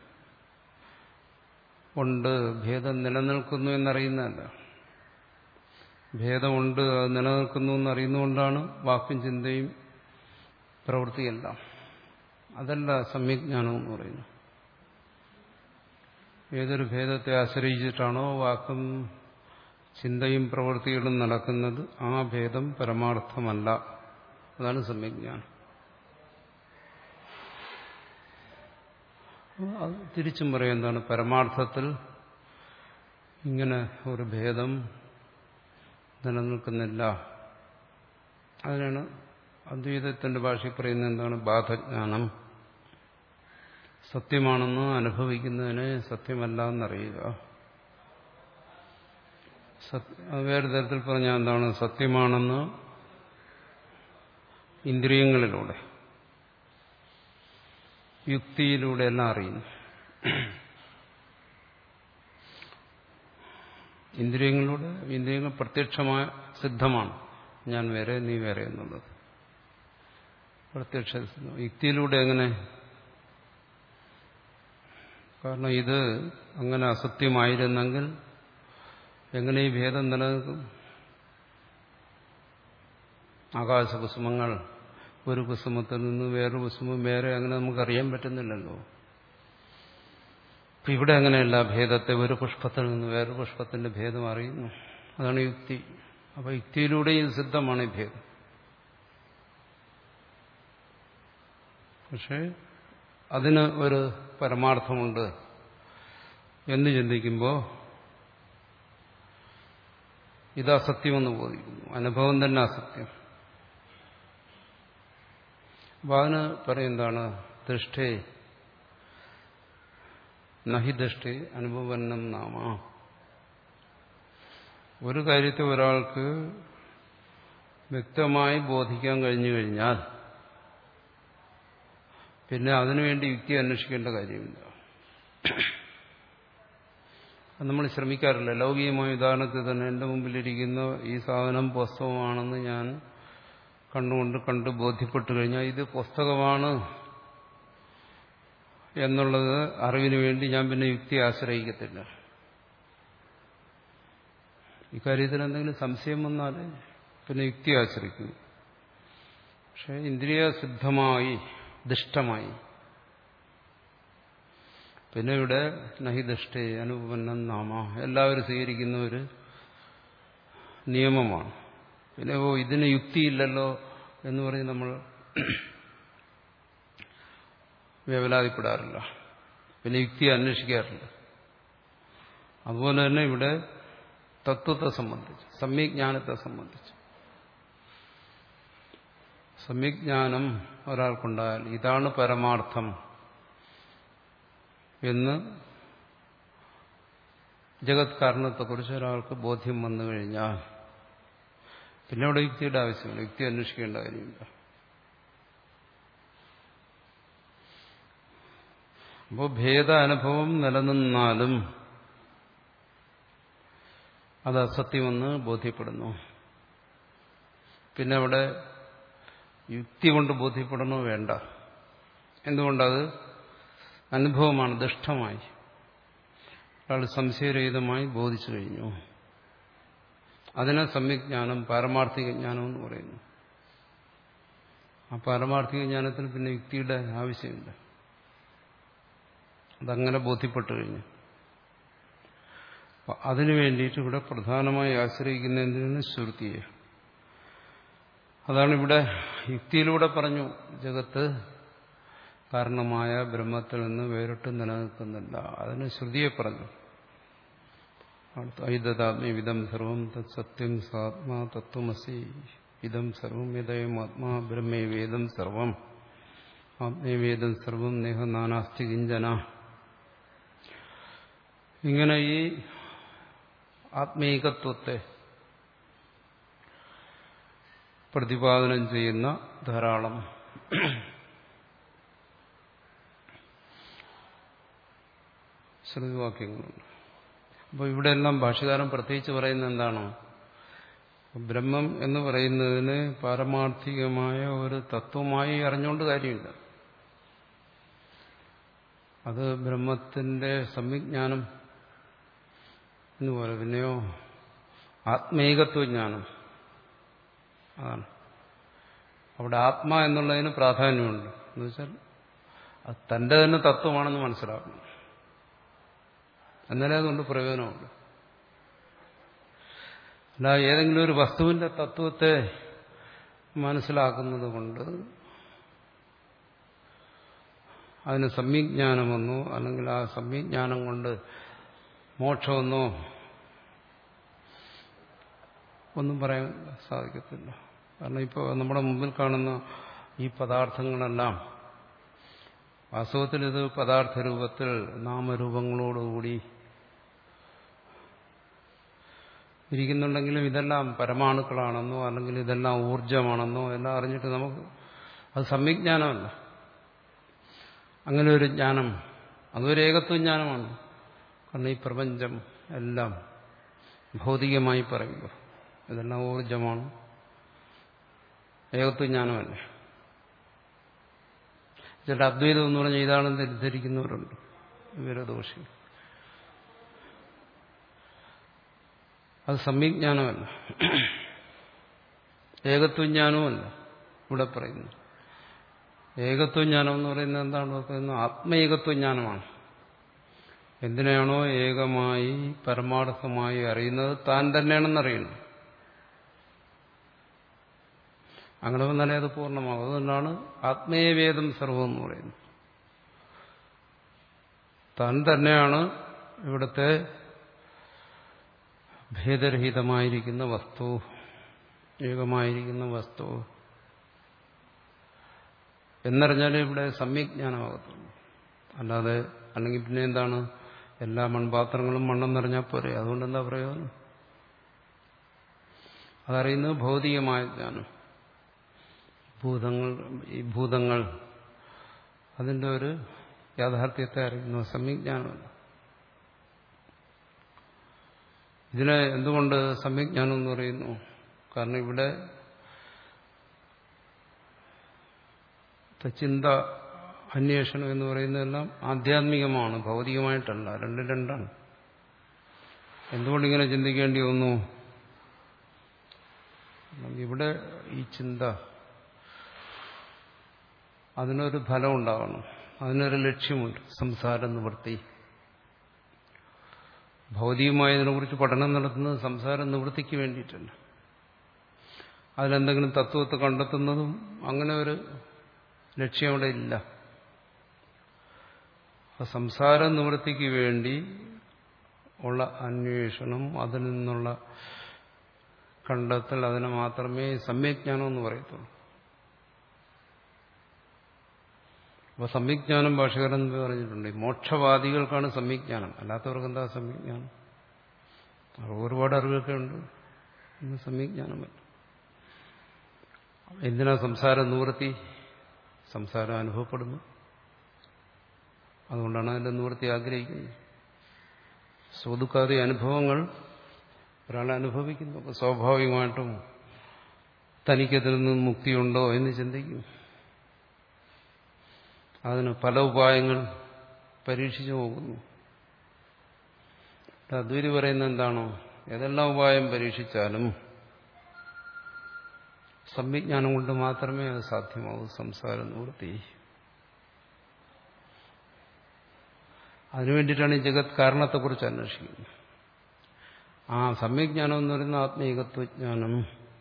ഉണ്ട്, ഭേദം നിലനിൽക്കുന്നു എന്നറിയുന്നതല്ല. ഭേദമുണ്ട്, അത് നിലനിൽക്കുന്നു എന്നറിയുന്നതുകൊണ്ടാണ് വാക്കും ചിന്തയും പ്രവൃത്തിയെല്ലാം. അതല്ല സമ്യജ്ഞാനം എന്ന് പറയുന്നത്. ഏതൊരു ഭേദത്തെ ആശ്രയിച്ചിട്ടാണോ വാക്കും ചിന്തയും പ്രവൃത്തികളും നടക്കുന്നത്, ആ ഭേദം പരമാർത്ഥമല്ല. അതാണ് സമ്യജ്ഞാനം. അത് തിരിച്ചും പറയാം എന്താണ്? പരമാർത്ഥത്തിൽ ഇങ്ങനെ ഒരു ഭേദം നിലനിൽക്കുന്നില്ല. അതിനാണ് അദ്വൈതത്തിന്റെ ഭാഷയിൽ പറയുന്നത് എന്താണ്? ബാധജ്ഞാനം. സത്യമാണെന്ന് അനുഭവിക്കുന്നതിന് സത്യമല്ല എന്നറിയുക. വേറെ തരത്തിൽ പറഞ്ഞാൽ എന്താണ്? സത്യമാണെന്ന് ഇന്ദ്രിയങ്ങളിലൂടെ യുക്തിയിലൂടെ എല്ലാം അറിയുന്നു. ഇന്ദ്രിയങ്ങളിലൂടെ ഇന്ദ്രിയങ്ങൾ പ്രത്യക്ഷമായ സിദ്ധമാണ്. ഞാൻ വേറെ നീ വേറെ എന്നുള്ളത് പ്രത്യക്ഷ സിദ്ധം. യുക്തിയിലൂടെ എങ്ങനെ? കാരണം ഇത് അങ്ങനെ അസത്യമായിരുന്നെങ്കിൽ എങ്ങനെ ഈ ഭേദം നിലനിൽക്കും? ആകാശകുസുമങ്ങൾ ഒരു കുസുമത്തിൽ നിന്ന് വേറൊരു കുസുമം വേറെ അങ്ങനെ നമുക്കറിയാൻ പറ്റുന്നില്ലല്ലോ. ഇപ്പം ഇവിടെ അങ്ങനെയല്ല. ഭേദത്തെ ഒരു പുഷ്പത്തിൽ നിന്ന് വേറൊരു പുഷ്പത്തിന്റെ ഭേദം അറിയുന്നു. അതാണ് യുക്തി. അപ്പൊ യുക്തിയിലൂടെയും സിദ്ധമാണ് ഈ ഭേദം. പക്ഷെ അതിന് ഒരു പരമാർത്ഥമുണ്ട് എന്ന് ചിന്തിക്കുമ്പോൾ ഇത് അസത്യമെന്ന് ബോധിക്കുന്നു. അനുഭവം തന്നെ അസത്യം. അപ്പൊ അതിന് പറയുന്നതാണ് ദൃഷ്ടേ നഹി ദൃഷ്ടേ അനുഭവന്നം നാമ. ഒരു കാര്യത്തെ ഒരാൾക്ക് വ്യക്തമായി ബോധിക്കാൻ കഴിഞ്ഞു കഴിഞ്ഞാൽ പിന്നെ അതിനുവേണ്ടി യുക്തി അന്വേഷിക്കേണ്ട കാര്യമില്ല. നമ്മൾ ശ്രമിക്കാറില്ല. ലൗകികമായ ഉദാഹരണത്തിൽ തന്നെ എൻ്റെ മുമ്പിലിരിക്കുന്ന ഈ സാധനം പുസ്തകമാണെന്ന് ഞാൻ കണ്ടുകൊണ്ട് കണ്ട് ബോധ്യപ്പെട്ടു കഴിഞ്ഞാൽ ഇത് പുസ്തകമാണ് എന്നുള്ളത് അറിവിന് വേണ്ടി ഞാൻ പിന്നെ യുക്തി ആശ്രയിക്കത്തില്ല. ഇക്കാര്യത്തിൽ എന്തെങ്കിലും സംശയം വന്നാൽ പിന്നെ യുക്തി ആശ്രയിക്കുന്നു. പക്ഷെ ഇന്ദ്രിയ സിദ്ധമായി ദുഷ്ടമായി പിന്നെ ഇവിടെ നഹി ദൃഷ്ടേ അനുപന്നം നാമ എല്ലാവരും സ്വീകരിക്കുന്ന ഒരു നിയമമാണ്. പിന്നെ ഓ ഇതിന് യുക്തിയില്ലല്ലോ എന്ന് പറഞ്ഞ് നമ്മൾ വേവലാതിപ്പെടാറില്ല, പിന്നെ യുക്തി അന്വേഷിക്കാറില്ല. അതുപോലെ തന്നെ ഇവിടെ തത്വത്തെ സംബന്ധിച്ച്, സമ്യജ്ഞാനത്തെ സംബന്ധിച്ച്, സമ്യജ്ഞാനം ഒരാൾക്കുണ്ടായാൽ ഇതാണ് പരമാർത്ഥം എന്ന് ജഗത് കാരണത്തെക്കുറിച്ച് ഒരാൾക്ക് ബോധ്യം വന്നു കഴിഞ്ഞാൽ പിന്നെ അവിടെ യുക്തിയുടെ ആവശ്യമില്ല, യുക്തി അന്വേഷിക്കേണ്ട കാര്യമില്ല. അപ്പോൾ ഭേദ അനുഭവം നിലനിന്നാലും അത് അസത്യമെന്ന് ബോധ്യപ്പെടുന്നു. പിന്നെ അവിടെ യുക്തി കൊണ്ട് ബോധ്യപ്പെടണോ വേണ്ട. എന്തുകൊണ്ടത് അനുഭവമാണ്, ദുഷ്ടമായി ഒരാൾ സംശയരഹിതമായി ബോധിച്ചു കഴിഞ്ഞു. അതിനെ സമ്യജ്ഞാനം, പാരമാർത്ഥിക ജ്ഞാനം എന്ന് പറയുന്നു. ആ പാരമാർത്ഥിക ജ്ഞാനത്തിൽ പിന്നെ യുക്തിയുടെ ആവശ്യമില്ല, അതങ്ങനെ ബോധ്യപ്പെട്ടു കഴിഞ്ഞു. അതിനു വേണ്ടിയിട്ട് ഇവിടെ പ്രധാനമായി ആശ്രയിക്കുന്ന എന്തിനാണ്? ശ്രുതിയെ. അതാണ് ഇവിടെ യുക്തിയിലൂടെ പറഞ്ഞു ജഗത്ത് കാരണമായ ബ്രഹ്മത്തിൽ നിന്ന് വേറിട്ട് നിലനിൽക്കുന്നില്ല. അതിന് ശ്രുതിയെ പറഞ്ഞു. ഐതദാത്മ്യവിധം സർവം തത് സത്യം സാത്മാ തത്വമസി ഇതം സർവം യദയം ആത്മാ ബ്രഹ്മേവേദം സർവം ആത്മേവേദം സർവം നേഹ നാനാസ്തി കിഞ്ചന. ഇങ്ങനെ ഈ ആത്മീകത്വത്തെ പ്രതിപാദനം ചെയ്യുന്ന ധാരാളം ശ്രുതിവാക്യങ്ങളുണ്ട്. അപ്പോൾ ഇവിടെ എല്ലാം ഭാഷ്യകാരൻ പ്രത്യേകിച്ച് പറയുന്നത് എന്താണോ? ബ്രഹ്മം എന്ന് പറയുന്നതിന് പാരമാർത്ഥികമായ ഒരു തത്വമായി അറിഞ്ഞുകൊണ്ട് കാര്യമില്ല. അത് ബ്രഹ്മത്തിന്റെ സംവിജ്ഞാനം എന്ന് പോലെ. പിന്നെയോ ആത്മീകത്വജ്ഞാനം, അതാണ് അവിടെ ആത്മാ എന്നുള്ളതിന് പ്രാധാന്യമുണ്ട്. എന്ന് വെച്ചാൽ അത് തന്റെ തന്നെ തത്വമാണെന്ന് മനസ്സിലാക്കണം. എന്നാലേ അതുകൊണ്ട് പ്രയോജനമുണ്ട്. അല്ല ഏതെങ്കിലും ഒരു വസ്തുവിന്റെ തത്വത്തെ മനസ്സിലാക്കുന്നത് കൊണ്ട് അതിന് സമ്യജ്ഞാനമെന്നോ അല്ലെങ്കിൽ ആ സമ്യജ്ഞാനം കൊണ്ട് മോക്ഷമെന്നോ ഒന്നും പറയാൻ സാധിക്കത്തില്ല. കാരണം ഇപ്പോൾ നമ്മുടെ മുമ്പിൽ കാണുന്ന ഈ പദാർത്ഥങ്ങളെല്ലാം വാസ്തവത്തിൽ ഇത് പദാർത്ഥ രൂപത്തിൽ നാമരൂപങ്ങളോടുകൂടി ഇരിക്കുന്നുണ്ടെങ്കിലും ഇതെല്ലാം പരമാണുക്കളാണെന്നോ അല്ലെങ്കിൽ ഇതെല്ലാം ഊർജമാണെന്നോ എല്ലാം അറിഞ്ഞിട്ട് നമുക്ക് അത് സമ്യജ്ഞാനമല്ല. അങ്ങനെ ഒരു ജ്ഞാനം അതൊരു ഏകത്വജ്ഞാനമാണ്. കാരണം ഈ പ്രപഞ്ചം എല്ലാം ഭൗതികമായി പറയുമ്പോൾ ഇതെല്ലാം ഊർജമാണ്, ഏകത്വജ്ഞാനമല്ല. ചില അദ്വൈതം എന്ന് പറഞ്ഞാൽ ഇതാണെന്ന് തെറ്റിദ്ധരിക്കുന്നവരുണ്ട്, വിവരദോഷി. അത് സമ്യജ്ഞാനമല്ല, ഏകത്വജ്ഞാനവുമല്ല. ഇവിടെ പറയുന്നു ഏകത്വജ്ഞാനം എന്ന് പറയുന്നത് എന്താണ് പറയുന്നത്? ആത്മേകത്വജ്ഞാനമാണ്. എന്തിനാണോ ഏകമായി പരമാർത്ഥമായി അറിയുന്നത് താൻ തന്നെയാണെന്നറിയുന്നു. അങ്ങനെ വന്നാലേ അത് പൂർണ്ണമാകും. അതുകൊണ്ടാണ് ആത്മേയവേദം സർവം എന്ന് പറയുന്നത്. താൻ തന്നെയാണ് ഇവിടുത്തെ ഭേദരഹിതമായിരിക്കുന്ന വസ്തു, ഏകമായിരിക്കുന്ന വസ്തു. എന്നറിഞ്ഞാലേ ഇവിടെ സമ്യജ്ഞാനമാകത്തുള്ളൂ. അല്ലാതെ അല്ലെങ്കിൽ പിന്നെ എന്താണ്, എല്ലാ മൺപാത്രങ്ങളും മണ്ണെന്നറിഞ്ഞാൽ പോരെ, അതുകൊണ്ട് എന്താ പ്രയോജനം? അതറിയുന്നത് ഭൗതികമായ ജ്ഞാനം. ഭൂതങ്ങൾ ഈ ഭൂതങ്ങൾ അതിൻ്റെ ഒരു യാഥാർത്ഥ്യത്തെ അറിയുന്നു, സമ്യജ്ഞാനമല്ല. ഇതിനെ എന്തുകൊണ്ട് സമ്യജ്ഞാനം എന്ന് പറയുന്നു? കാരണം ഇവിടെ ചിന്ത, അന്വേഷണം എന്ന് പറയുന്നതെല്ലാം ആധ്യാത്മികമാണ്, ഭൗതികമായിട്ടല്ല. രണ്ടും രണ്ടാണ്. എന്തുകൊണ്ടിങ്ങനെ ചിന്തിക്കേണ്ടി വന്നു? ഇവിടെ ഈ ചിന്ത അതിനൊരു ഫലം ഉണ്ടാകണം, അതിനൊരു ലക്ഷ്യമുണ്ട്, സംസാര നിവൃത്തി. ഭൗതികമായതിനെക്കുറിച്ച് പഠനം നടത്തുന്നത് സംസാര നിവൃത്തിക്ക് വേണ്ടിയിട്ടല്ല. അതിലെന്തെങ്കിലും തത്വത്തെ കണ്ടെത്തുന്നതും അങ്ങനെ ഒരു ലക്ഷ്യം അവിടെ ഇല്ല. സംസാര നിവൃത്തിക്ക് വേണ്ടി ഉള്ള അന്വേഷണം, അതിൽ നിന്നുള്ള കണ്ടെത്തൽ, അതിനെ മാത്രമേ സമ്യജ്ഞാനം എന്ന് പറയത്തുള്ളൂ. അപ്പൊ സമ്യജ്ഞാനം ഭാഷകാരൻ പറഞ്ഞിട്ടുണ്ട്, മോക്ഷവാദികൾക്കാണ് സമ്യജ്ഞാനം, അല്ലാത്തവർക്ക് എന്താ സമ്യജ്ഞാനം? ഒരുപാട് അറിവൊക്കെ ഉണ്ട്, ഇന്ന് സമ്യജ്ഞാനമല്ല. എന്തിനാ സംസാര നിവൃത്തി? സംസാരം അനുഭവപ്പെടുന്നു, അതുകൊണ്ടാണ് അതിന്റെ നിവൃത്തി ആഗ്രഹിക്കുന്നത്. സ്വതുക്കാതെ അനുഭവങ്ങൾ ഒരാളെ അനുഭവിക്കുന്നു. അപ്പോൾ സ്വാഭാവികമായിട്ടും തനിക്കതിൽ നിന്ന് മുക്തിയുണ്ടോ എന്ന് ചിന്തിക്കും. അതിന് പല ഉപായങ്ങൾ പരീക്ഷിച്ചു പോകുന്നു. അദ്വൈതി പറയുന്നത് എന്താണോ, ഏതെല്ലാം ഉപായം പരീക്ഷിച്ചാലും സമ്യജ്ഞാനം കൊണ്ട് മാത്രമേ അത് സാധ്യമാവൂ, സംസാര നിവൃത്തി. അതിനുവേണ്ടിയിട്ടാണ് ഈ ജഗത് കാരണത്തെക്കുറിച്ച് അന്വേഷിക്കുന്നത്. ആ സമ്യജ്ഞാനം എന്ന് പറയുന്ന ആത്മീകത്വജ്ഞാനം,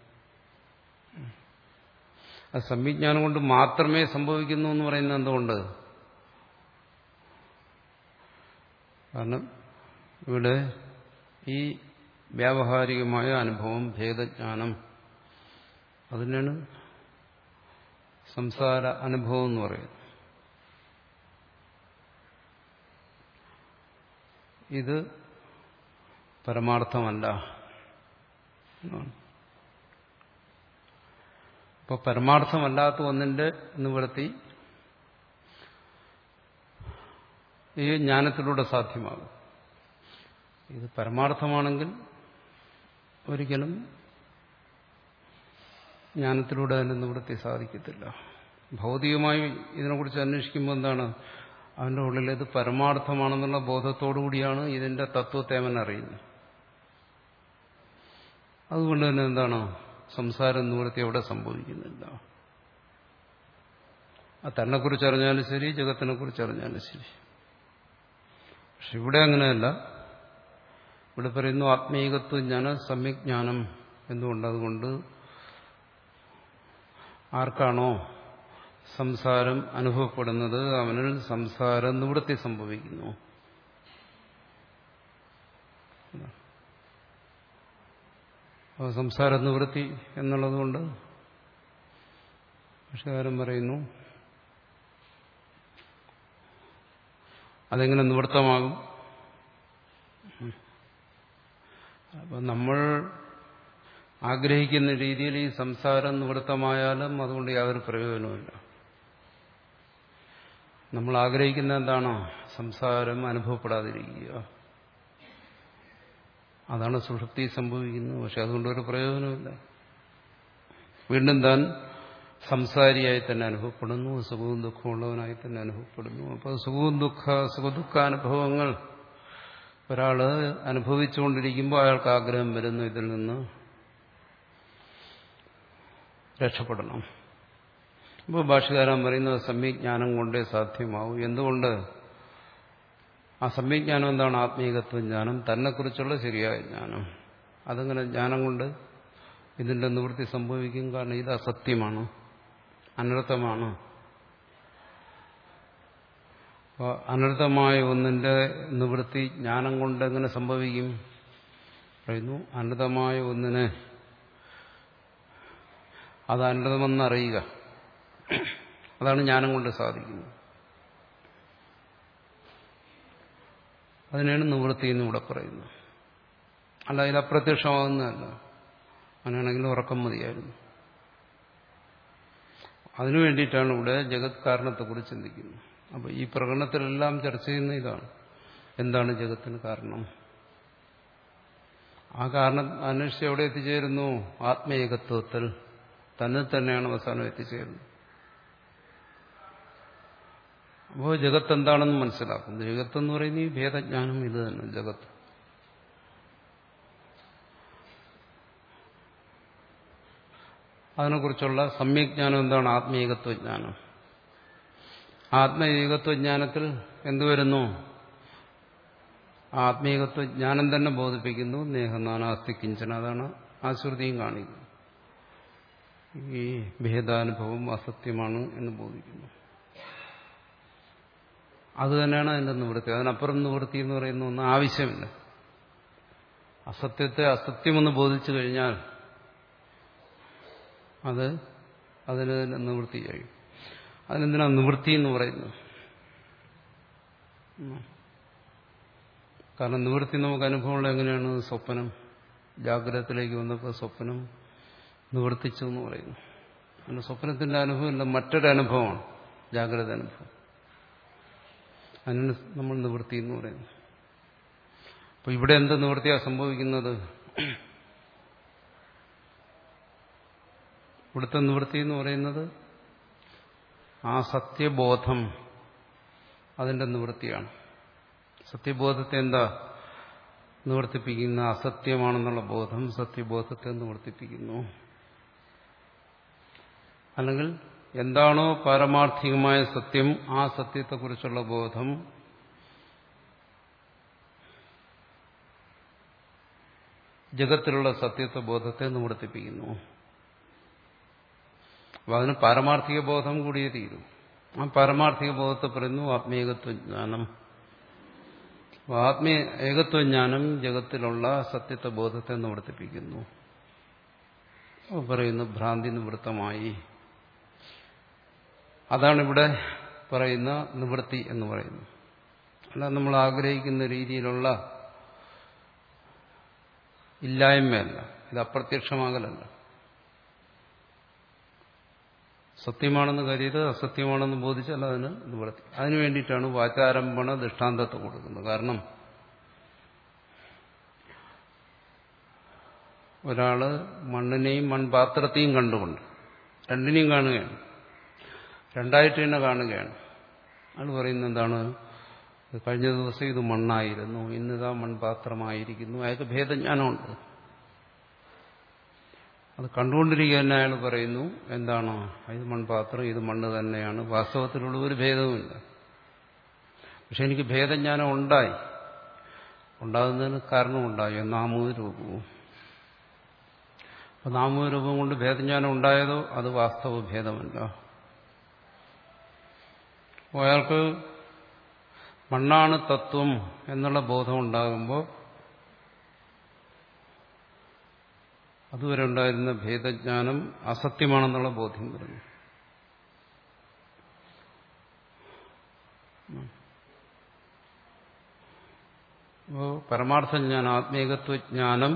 അത് സമ്യജ്ഞാനം കൊണ്ട് മാത്രമേ സംഭവിക്കുന്നു എന്ന് പറയുന്നത് എന്തുകൊണ്ട്? കാരണം ഇവിടെ ഈ വ്യാവഹാരികമായ അനുഭവം, ഭേദജ്ഞാനം, അതിനാണ് സംസാര അനുഭവം എന്ന് പറയുന്നത്. ഇത് പരമാർത്ഥമല്ല. ഇപ്പൊ പരമാർത്ഥമല്ലാത്ത ഒന്നിന്റെ നിവൃത്തി ഈ ജ്ഞാനത്തിലൂടെ സാധ്യമാകും. ഇത് പരമാർത്ഥമാണെങ്കിൽ ഒരിക്കലും ജ്ഞാനത്തിലൂടെ അതിന്റെ നിവൃത്തി സാധിക്കത്തില്ല. ഭൗതികമായി ഇതിനെക്കുറിച്ച് അന്വേഷിക്കുമ്പോൾ എന്താണ്, അവന്റെ ഉള്ളിൽ ഇത് പരമാർത്ഥമാണെന്നുള്ള ബോധത്തോടുകൂടിയാണ് ഇതിന്റെ തത്വത്തെ അവൻ അറിയുന്നത്. അതുകൊണ്ട് തന്നെ എന്താണ്, സംസാര നിവൃത്തി അവിടെ സംഭവിക്കുന്നില്ല. അത് തന്നെക്കുറിച്ച് അറിഞ്ഞാലും ശരി, ജഗത്തിനെ കുറിച്ച് അറിഞ്ഞാലും ശരി. പക്ഷെ ഇവിടെ അങ്ങനെയല്ല. ഇവിടെ പറയുന്നു ആത്മീകത്വ ജ്ഞാനം, സമ്യജ്ഞാനം. എന്തുകൊണ്ട്? അതുകൊണ്ട് ആർക്കാണോ സംസാരം അനുഭവപ്പെടുന്നത് അവനിൽ സംസാര നിവൃത്തി സംഭവിക്കുന്നു. അപ്പോൾ സംസാര നിവൃത്തി എന്നുള്ളതുകൊണ്ട് ഭാഷകാരൻ പറയുന്നു അതെങ്ങനെ നിവൃത്തമാകും? അപ്പം നമ്മൾ ആഗ്രഹിക്കുന്ന രീതിയിൽ ഈ സംസാരം നിവൃത്തമായാലും അതുകൊണ്ട് യാതൊരു പ്രയോജനവുമില്ല. നമ്മൾ ആഗ്രഹിക്കുന്ന എന്താണോ, സംസാരം അനുഭവപ്പെടാതിരിക്കുക. അതാണ് സുഷുപ്തി സംഭവിക്കുന്നത്. പക്ഷെ അതുകൊണ്ടൊരു പ്രയോജനമില്ല. വീണ്ടും താൻ സംസാരിയായി തന്നെ അനുഭവപ്പെടുന്നു, സുഖവും ദുഃഖവും ഉള്ളവനായി തന്നെ അനുഭവപ്പെടുന്നു. അപ്പോൾ സുഖവും ദുഃഖ സുഖദുഃഖാനുഭവങ്ങൾ ഒരാൾ അനുഭവിച്ചുകൊണ്ടിരിക്കുമ്പോൾ അയാൾക്ക് ആഗ്രഹം വരുന്നു ഇതിൽ നിന്ന് രക്ഷപ്പെടണം. ഇപ്പോൾ ഭാഷകാരൻ പറയുന്നത് സമ്യജ്ഞാനം കൊണ്ടേ സാധ്യമാവും. എന്തുകൊണ്ട്? ആ സമ്യജ്ഞാനം എന്താണ്? ആത്മീകത്വ ജ്ഞാനം, തന്നെക്കുറിച്ചുള്ള ശരിയായ ജ്ഞാനം. അതങ്ങനെ ജ്ഞാനം കൊണ്ട് ഇതിന്റെ നിവൃത്തി സംഭവിക്കും. കാരണം ഇത് അസത്യമാണ്, അനർത്ഥമാണ്. അപ്പോൾ അനർത്ഥമായ ഒന്നിന്റെ നിവൃത്തി ജ്ഞാനം കൊണ്ട് എങ്ങനെ സംഭവിക്കും? പറയുന്നു അനർത്ഥമായ ഒന്നിനെ അത് അനർത്ഥമെന്നറിയുക, അതാണ് ജ്ഞാനം കൊണ്ട് സാധിക്കുന്നത്. അതിനാണ് നിവൃത്തി എന്ന് ഇവിടെ പറയുന്നത്. അല്ല ഇത് അപ്രത്യക്ഷമാകുന്നതല്ല. അങ്ങനെയാണെങ്കിൽ ഉറക്കം മതിയായിരുന്നു. അതിനു വേണ്ടിയിട്ടാണ് ഇവിടെ ജഗത് കാരണത്തെക്കുറിച്ച് ചിന്തിക്കുന്നത്. അപ്പോൾ ഈ പ്രകടനത്തിലെല്ലാം ചർച്ച ചെയ്യുന്ന ഇതാണ്. എന്താണ് ജഗത്തിന് കാരണം? ആ കാരണം അന്വേഷിച്ച് എവിടെ എത്തിച്ചേരുന്നു? ആത്മേകത്വത്തിൽ തന്നെ തന്നെയാണ് അവസാനം എത്തിച്ചേരുന്നത്. അപ്പോൾ ജഗത്ത് എന്താണെന്ന് മനസ്സിലാക്കുന്നു. ജഗത്ത് എന്ന് പറയുന്നത് ഈ ഭേദജ്ഞാനം ഇത് തന്നെ ജഗത്ത്. അതിനെക്കുറിച്ചുള്ള സമ്യജ്ഞാനം എന്താണ്? ആത്മീകത്വജ്ഞാനം. ആത്മീകത്വജ്ഞാനത്തിൽ എന്തുവരുന്നു? ആത്മീകത്വജ്ഞാനം തന്നെ ബോധിപ്പിക്കുന്നു നേഹനാനാസ്തി കിഞ്ചന. അതാണ് ആ ശ്രുതിയും കാണിക്കുന്നത്. ഈ ഭേദാനുഭവം അസത്യമാണ് എന്ന് ബോധിക്കുന്നു. അത് തന്നെയാണ് അതിൻ്റെ നിവൃത്തി. അതിനപ്പുറം നിവൃത്തി എന്ന് പറയുന്ന ഒന്നും ആവശ്യമില്ല. അസത്യത്തെ അസത്യമെന്ന് ബോധിച്ചു കഴിഞ്ഞാൽ അത് അതിന് തന്നെ നിവൃത്തി കഴിയും. അതിനെന്തിനാണ് നിവൃത്തി എന്ന് പറയുന്നത്? കാരണം നിവൃത്തി നമുക്ക് അനുഭവമുള്ള എങ്ങനെയാണ്? സ്വപ്നം ജാഗ്രതത്തിലേക്ക് വന്നപ്പോൾ സ്വപ്നം നിവർത്തിച്ചു എന്ന് പറയുന്നു. അങ്ങനെ സ്വപ്നത്തിന്റെ അനുഭവമില്ല, മറ്റൊരനുഭവമാണ് ജാഗ്രത അനുഭവം. അതിനാണ് നമ്മൾ നിവൃത്തി എന്ന് പറയുന്നത്. അപ്പൊ ഇവിടെ എന്ത് നിവൃത്തിയാണ് സംഭവിക്കുന്നത്? ഇവിടുത്തെ നിവൃത്തി എന്ന് പറയുന്നത് ആ സത്യബോധം, അതിന്റെ നിവൃത്തിയാണ്. സത്യബോധത്തെ എന്താ നിവർത്തിപ്പിക്കുന്ന? അസത്യമാണെന്നുള്ള ബോധം സത്യബോധത്തെ നിവർത്തിപ്പിക്കുന്നു. അല്ലെങ്കിൽ എന്താണോ പാരമാർത്ഥികമായ സത്യം, ആ സത്യത്തെക്കുറിച്ചുള്ള ബോധം ജഗത്തിലുള്ള സത്യത്വ ബോധത്തെ നിവർത്തിപ്പിക്കുന്നു. അപ്പൊ അതിന് പാരമാർത്ഥിക ബോധം കൂടിയേ തീരും. ആ പാരമാർത്ഥിക ബോധത്തെ പറയുന്നു ആത്മീകത്വജ്ഞാനം. ആത്മീയ ഏകത്വജ്ഞാനം ജഗത്തിലുള്ള സത്യത്വ ബോധത്തെ നിവർത്തിപ്പിക്കുന്നു. പറയുന്നു ഭ്രാന്തി നിവൃത്തമായി. അതാണിവിടെ പറയുന്ന നിവൃത്തി എന്ന് പറയുന്നത്. അല്ല നമ്മൾ ആഗ്രഹിക്കുന്ന രീതിയിലുള്ള ഇല്ലായ്മയല്ല, ഇത് അപ്രത്യക്ഷമാകലല്ല. സത്യമാണെന്ന് കരുതിയത് അസത്യമാണെന്ന് ബോധിച്ചാൽ അതിന് നിവൃത്തി. അതിനു വേണ്ടിയിട്ടാണ് വാചാരംഭണ ദൃഷ്ടാന്തത്തെ കൊടുക്കുന്നത്. കാരണം ഒരാള് മണ്ണിനെയും മൺപാത്രത്തെയും കണ്ടുകൊണ്ട് രണ്ടിനെയും കാണുകയാണ്, രണ്ടായിട്ട് തന്നെ കാണുകയാണ്. അയാൾ പറയുന്നത് എന്താണ്? കഴിഞ്ഞ ദിവസം ഇത് മണ്ണായിരുന്നു, ഇന്നിതാ മൺപാത്രമായിരിക്കുന്നു. അയാൾക്ക് ഭേദജ്ഞാനമുണ്ട്. അത് കണ്ടുകൊണ്ടിരിക്കുക തന്നെ അയാൾ പറയുന്നു എന്താണ്? ഇത് മൺപാത്രം, ഇത് മണ്ണ് തന്നെയാണ്. വാസ്തവത്തിലുള്ള ഒരു ഭേദവുമില്ല. പക്ഷെ എനിക്ക് ഭേദജ്ഞാനം ഉണ്ടായി. ഉണ്ടാകുന്നതിന് കാരണമുണ്ടായോ? നാമവും രൂപവും. അപ്പൊ നാമവും രൂപവും കൊണ്ട് ഭേദജ്ഞാനം ഉണ്ടായതോ അത് വാസ്തവ ഭേദമല്ല. അയാൾക്ക് മണ്ണാണ് തത്വം എന്നുള്ള ബോധം ഉണ്ടാകുമ്പോൾ അതുവരെ ഉണ്ടായിരുന്ന ഭേദജ്ഞാനം അസത്യമാണെന്നുള്ള ബോധ്യം വരുന്നു. അപ്പോൾ പരമാർത്ഥജ്ഞാനം, ആത്മീകത്വജ്ഞാനം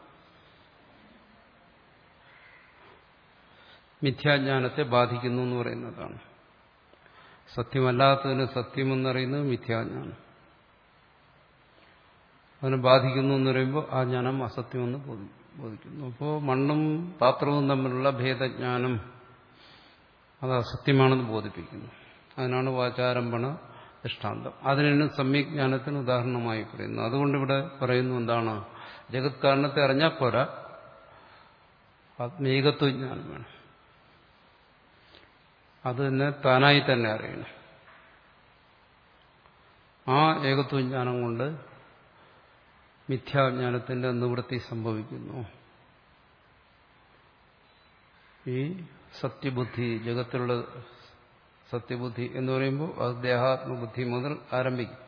മിഥ്യാജ്ഞാനത്തെ ബാധിക്കുന്നു എന്ന് പറയുന്നതാണ്. സത്യമല്ലാത്തതിന് സത്യമെന്നറിയുന്നത് മിഥ്യാജ്ഞാനം. അതിനെ ബാധിക്കുന്നു എന്ന് പറയുമ്പോൾ ആ ജ്ഞാനം അസത്യമെന്ന് ബോധിക്കുന്നു. അപ്പോൾ മണ്ണും പാത്രവും തമ്മിലുള്ള ഭേദജ്ഞാനം അത് അസത്യമാണെന്ന് ബോധിപ്പിക്കുന്നു. അതിനാണ് വാചാരംഭണ ദൃഷ്ടാന്തം. അതിനാണ് സമ്യജ്ഞാനത്തിന് ഉദാഹരണമായി പറയുന്നത്. അതുകൊണ്ട് ഇവിടെ പറയുന്നു എന്താണ്? ജഗത് കാരണത്തെ അറിഞ്ഞാൽ പോരാ, ആത്മീകത്വജ്ഞാനം വേണം. അത് തന്നെ താനായി തന്നെ അറിയണം. ആ ഏകത്വജ്ഞാനം കൊണ്ട് മിഥ്യാജ്ഞാനത്തിന്റെ നിവൃത്തി സംഭവിക്കുന്നു. ഈ സത്യബുദ്ധി, ജഗത്തിലുള്ള സത്യബുദ്ധി എന്ന് പറയുമ്പോൾ അത് ദേഹാത്മബുദ്ധി മുതൽ ആരംഭിക്കും.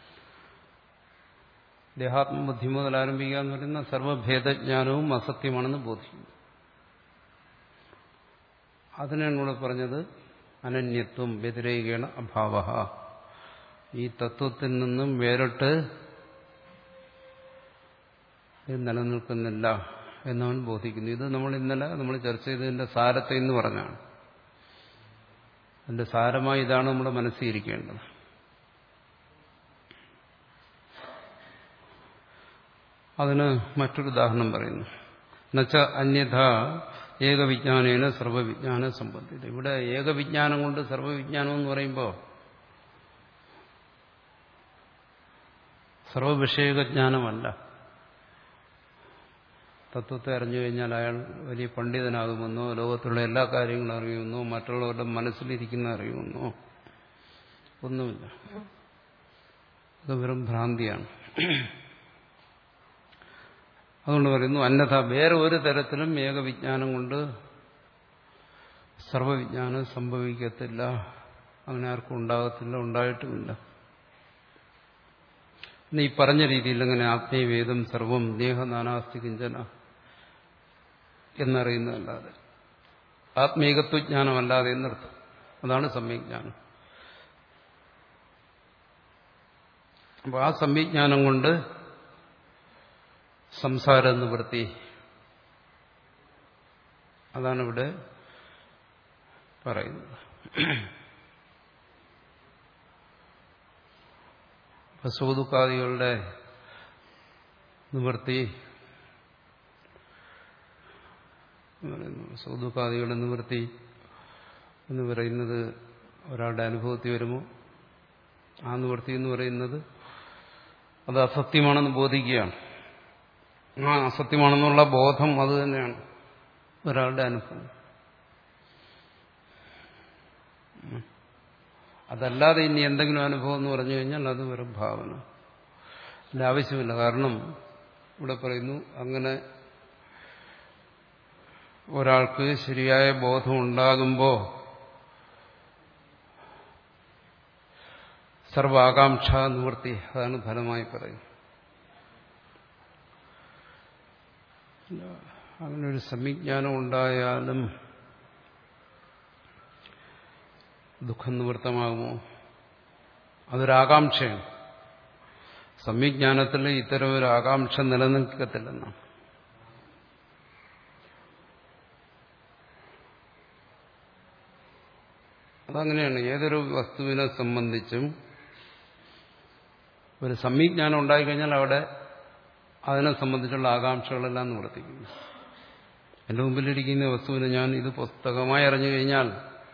ദേഹാത്മബുദ്ധി മുതൽ ആരംഭിക്കുക എന്ന് പറയുന്ന സർവഭേദജ്ഞാനവും അസത്യമാണെന്ന് ബോധിക്കുന്നു. അതിനാണ് ഇവിടെ പറഞ്ഞത് അനന്യത്വം വ്യതിരേകേണ അഭാവ. ഈ തത്വത്തിൽ നിന്നും വേറിട്ട് ഇത് നിലനിൽക്കുന്നില്ല എന്നവൻ ബോധിക്കുന്നു. ഇത് നമ്മൾ ഇന്നലെ നമ്മൾ ചർച്ച ചെയ്തതിന്റെ സാരത്തെ എന്ന് പറഞ്ഞാണ്. അതിന്റെ സാരമായി ഇതാണ് നമ്മുടെ മനസ്സിലിരിക്കേണ്ടത്. അതിന് മറ്റൊരു ഉദാഹരണം പറയുന്നു. എന്നുവെച്ച അന്യഥ ഏകവിജ്ഞാനേന സർവവിജ്ഞാന സംബന്ധിത. ഇവിടെ ഏകവിജ്ഞാനം കൊണ്ട് സർവവിജ്ഞാനം എന്ന് പറയുമ്പോൾ സർവവിഷയജ്ഞാനമല്ല. തത്വത്തെ അറിഞ്ഞു കഴിഞ്ഞാൽ അയാൾ വലിയ പണ്ഡിതനാകുമെന്നോ ലോകത്തുള്ള എല്ലാ കാര്യങ്ങളും അറിയുമെന്നോ മറ്റുള്ളവരുടെ മനസ്സിലിരിക്കുന്ന അറിയുമെന്നോ ഒന്നുമില്ല. അത് വെറും ഭ്രാന്തിയാണ്. അതുകൊണ്ട് പറയുന്നു അന്യഥ വേറെ ഒരു തരത്തിലും ഏകവിജ്ഞാനം കൊണ്ട് സർവവിജ്ഞാനം സംഭവിക്കത്തില്ല. അങ്ങനെ ആർക്കും ഉണ്ടാകത്തില്ല, ഉണ്ടായിട്ടുമില്ല. ഈ പറഞ്ഞ രീതിയിൽ അങ്ങനെ ആത്മീയവേദം സർവം ദേഹനാനാസ്തി കിഞ്ചന എന്നറിയുന്നതല്ലാതെ ആത്മീകത്വജ്ഞാനമല്ലാതെ എന്നർത്ഥം. അതാണ് സമ്യജ്ഞാനം. അപ്പോൾ ആ സമ്യജ്ഞാനം കൊണ്ട് സംസാര നിവൃത്തി, അതാണ് ഇവിടെ പറയുന്നത്. അപ്പൊ സുഖദുഃഖാദികളുടെ നിവൃത്തി, സുഖദുഃഖാദികളുടെ നിവൃത്തി എന്ന് പറയുന്നത് ഒരാളുടെ അനുഭവത്തിൽ വരുമോ ആ നിവൃത്തി എന്ന് പറയുന്നത് അത് അസത്യമാണെന്ന് ബോധിക്കുകയാണ്. ആ അസത്യമാണെന്നുള്ള ബോധം അത് തന്നെയാണ് ഒരാളുടെ അനുഭവം. അതല്ലാതെ ഇനി എന്തെങ്കിലും അനുഭവം എന്ന് പറഞ്ഞു കഴിഞ്ഞാൽ അത് വെറും ഭാവന. അതിന്റെ ആവശ്യമില്ല. കാരണം ഇവിടെ പറയുന്നു അങ്ങനെ ഒരാൾക്ക് ശരിയായ ബോധം ഉണ്ടാകുമ്പോൾ സർവാകാംക്ഷ നിവൃത്തി, അതാണ് ഫലമായി പറയുന്നത്. അങ്ങനെ ഒരു സമ്യജ്ഞാനം ഉണ്ടായാലും ദുഃഖം നിവൃത്തമാകുമോ? അതൊരാകാംക്ഷയാണ്. സമ്യജ്ഞാനത്തിൽ ഇത്തരം ഒരു ആകാംക്ഷ നിലനിൽക്കത്തില്ലെന്നാണ്. അതങ്ങനെയാണ്. ഏതൊരു വസ്തുവിനെ സംബന്ധിച്ചും ഒരു സമ്യജ്ഞാനം ഉണ്ടായിക്കഴിഞ്ഞാൽ അവിടെ അതിനെ സംബന്ധിച്ചുള്ള ആകാംക്ഷകളെല്ലാം നിവർത്തിക്കുന്നു. എന്റെ മുമ്പിലിരിക്കുന്ന വസ്തുവിനെ ഞാൻ ഇത് പുസ്തകമായി അറിഞ്ഞു കഴിഞ്ഞാൽ,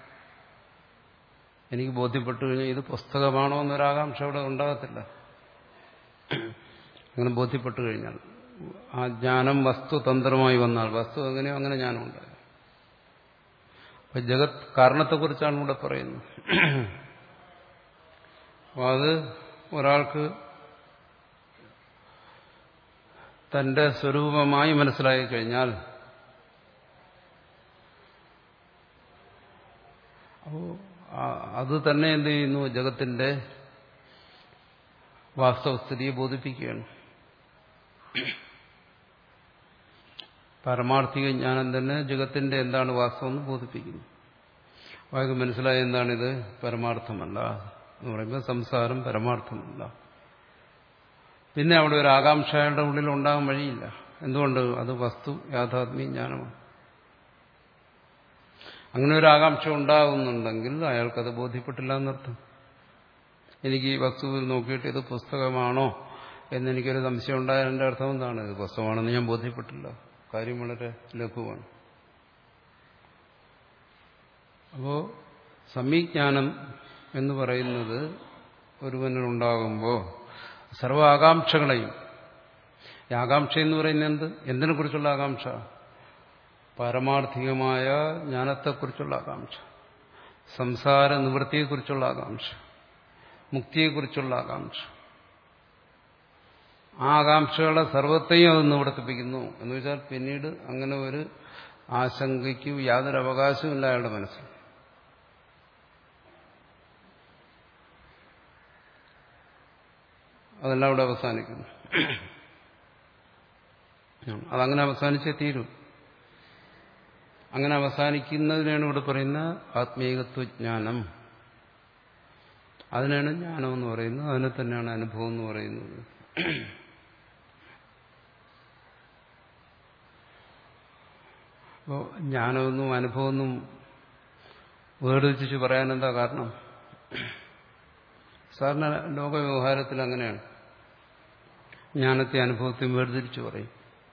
എനിക്ക് ബോധ്യപ്പെട്ടു കഴിഞ്ഞാൽ ഇത് പുസ്തകമാണോ എന്നൊരാകാംക്ഷ അവിടെ ഉണ്ടാകത്തില്ല. അങ്ങനെ ബോധ്യപ്പെട്ടു കഴിഞ്ഞാൽ ആ ജ്ഞാനം വസ്തുതന്ത്രമായി വന്നാൽ വസ്തു എങ്ങനെയോ അങ്ങനെ ജ്ഞാനം ഉണ്ടായി. അപ്പൊ ജഗത് കാരണത്തെക്കുറിച്ചാണ് ഇവിടെ പറയുന്നത്. അപ്പൊ അത് ഒരാൾക്ക് തന്റെ സ്വരൂപമായി മനസ്സിലാക്കി കഴിഞ്ഞാൽ അപ്പോ അത് തന്നെ എന്ത് ചെയ്യുന്നു? ജഗത്തിന്റെ വാസ്തവസ്ഥിതിയെ ബോധിപ്പിക്കുകയാണ്. പാരമാർത്ഥിക ജ്ഞാനം തന്നെ ജഗത്തിന്റെ എന്താണ് വാസ്തവം എന്ന് ബോധിപ്പിക്കുന്നു. അയാൾക്ക് മനസ്സിലായ എന്താണിത്? പരമാർത്ഥമല്ല എന്ന് പറയുമ്പോൾ സംസാരം പരമാർത്ഥമല്ല. പിന്നെ അവിടെ ഒരു ആകാംക്ഷ അയാളുടെ ഉള്ളിൽ ഉണ്ടാകാൻ വഴിയില്ല. എന്തുകൊണ്ട്? അത് വസ്തു യാഥാത്മ്യ ജ്ഞാനമാണ്. അങ്ങനെ ഒരു ആകാംക്ഷ ഉണ്ടാകുന്നുണ്ടെങ്കിൽ അയാൾക്കത് ബോധ്യപ്പെട്ടില്ല എന്നർത്ഥം. എനിക്ക് ഈ വസ്തുവിൽ നോക്കിയിട്ട് ഇത് പുസ്തകമാണോ എന്നെനിക്കൊരു സംശയം ഉണ്ടായാൽ എൻ്റെ അർത്ഥം എന്താണ്? ഇത് പുസ്തകമാണെന്ന് ഞാൻ ബോധ്യപ്പെട്ടില്ല. കാര്യം വളരെ ലഘുവാണ്. അപ്പോ സമ്യജ്ഞാനം എന്ന് പറയുന്നത് ഒരുവനുണ്ടാകുമ്പോൾ സർവ്വ ആകാംക്ഷകളെയും, ഈ ആകാംക്ഷ എന്ന് പറയുന്നത് എന്ത്? എന്തിനെ കുറിച്ചുള്ള ആകാംക്ഷ? പാരമാർത്ഥികമായ ജ്ഞാനത്തെക്കുറിച്ചുള്ള ആകാംക്ഷ, സംസാര നിവൃത്തിയെക്കുറിച്ചുള്ള ആകാംക്ഷ, മുക്തിയെക്കുറിച്ചുള്ള ആകാംക്ഷ. ആ ആകാംക്ഷകളെ സർവത്തെയും അത് നിവർത്തിപ്പിക്കുന്നു. എന്ന് വെച്ചാൽ പിന്നീട് അങ്ങനെ ഒരു ആശങ്കയ്ക്ക് യാതൊരു അവകാശമില്ല അയാളുടെ മനസ്സിൽ. അതെല്ലാം അവിടെ അവസാനിക്കുന്നു. അതങ്ങനെ അവസാനിച്ചേ തീരും. അങ്ങനെ അവസാനിക്കുന്നതിനാണ് ഇവിടെ പറയുന്ന ആത്മീകത്വജ്ഞാനം. അതിനാണ് ജ്ഞാനം എന്ന് പറയുന്നത്. അതിനെ തന്നെയാണ് അനുഭവം എന്ന് പറയുന്നത്. അപ്പോൾ ജ്ഞാനമൊന്നും അനുഭവമൊന്നും വേർതിരിച്ച് പറയാൻ എന്താ കാരണം? സാധാരണ ലോകവ്യവഹാരത്തിൽ അങ്ങനെയാണ്. ജ്ഞാനത്തെ അനുഭവത്തെയും വേർതിരിച്ച് പറയും.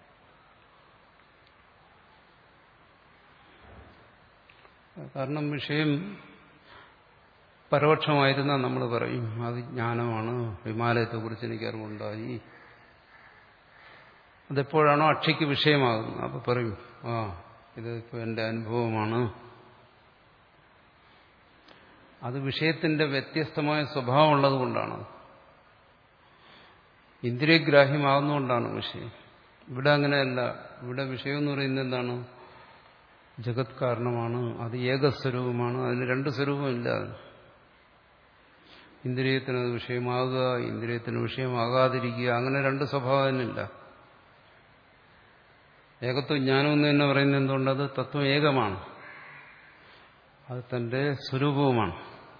കാരണം വിഷയം പരോക്ഷമായിരുന്നാൽ നമ്മൾ പറയും അത് ജ്ഞാനമാണ്, ഹിമാലയത്തെക്കുറിച്ച് എനിക്ക് അറിവുണ്ടായി. അതെപ്പോഴാണോ അക്ഷിക്ക് വിഷയമാകുന്നത് അപ്പോൾ പറയും ആ ഇത് ഇപ്പോൾ എൻ്റെ അനുഭവമാണ്. അത് വിഷയത്തിന്റെ വ്യത്യസ്തമായ സ്വഭാവമുള്ളത് കൊണ്ടാണ്, ഇന്ദ്രിയഗ്രാഹ്യമാകുന്നതുകൊണ്ടാണ് വിഷയം. ഇവിടെ അങ്ങനെയല്ല. ഇവിടെ വിഷയം എന്ന് പറയുന്നത് എന്താണ്? ജഗത് കാരണമാണ്, അത് ഏകസ്വരൂപമാണ്. അതിന് രണ്ട് സ്വരൂപമില്ല. ഇന്ദ്രിയത്തിന് അത് വിഷയമാകുക, ഇന്ദ്രിയത്തിന് വിഷയമാകാതിരിക്കുക, അങ്ങനെ രണ്ട് സ്വഭാവം തന്നെയില്ല. ഏകത്വ ജ്ഞാനം എന്ന് തന്നെ പറയുന്നത് എന്തുകൊണ്ട്? അത് തത്വം ഏകമാണ്, അത് തന്റെ സ്വരൂപവുമാണ്.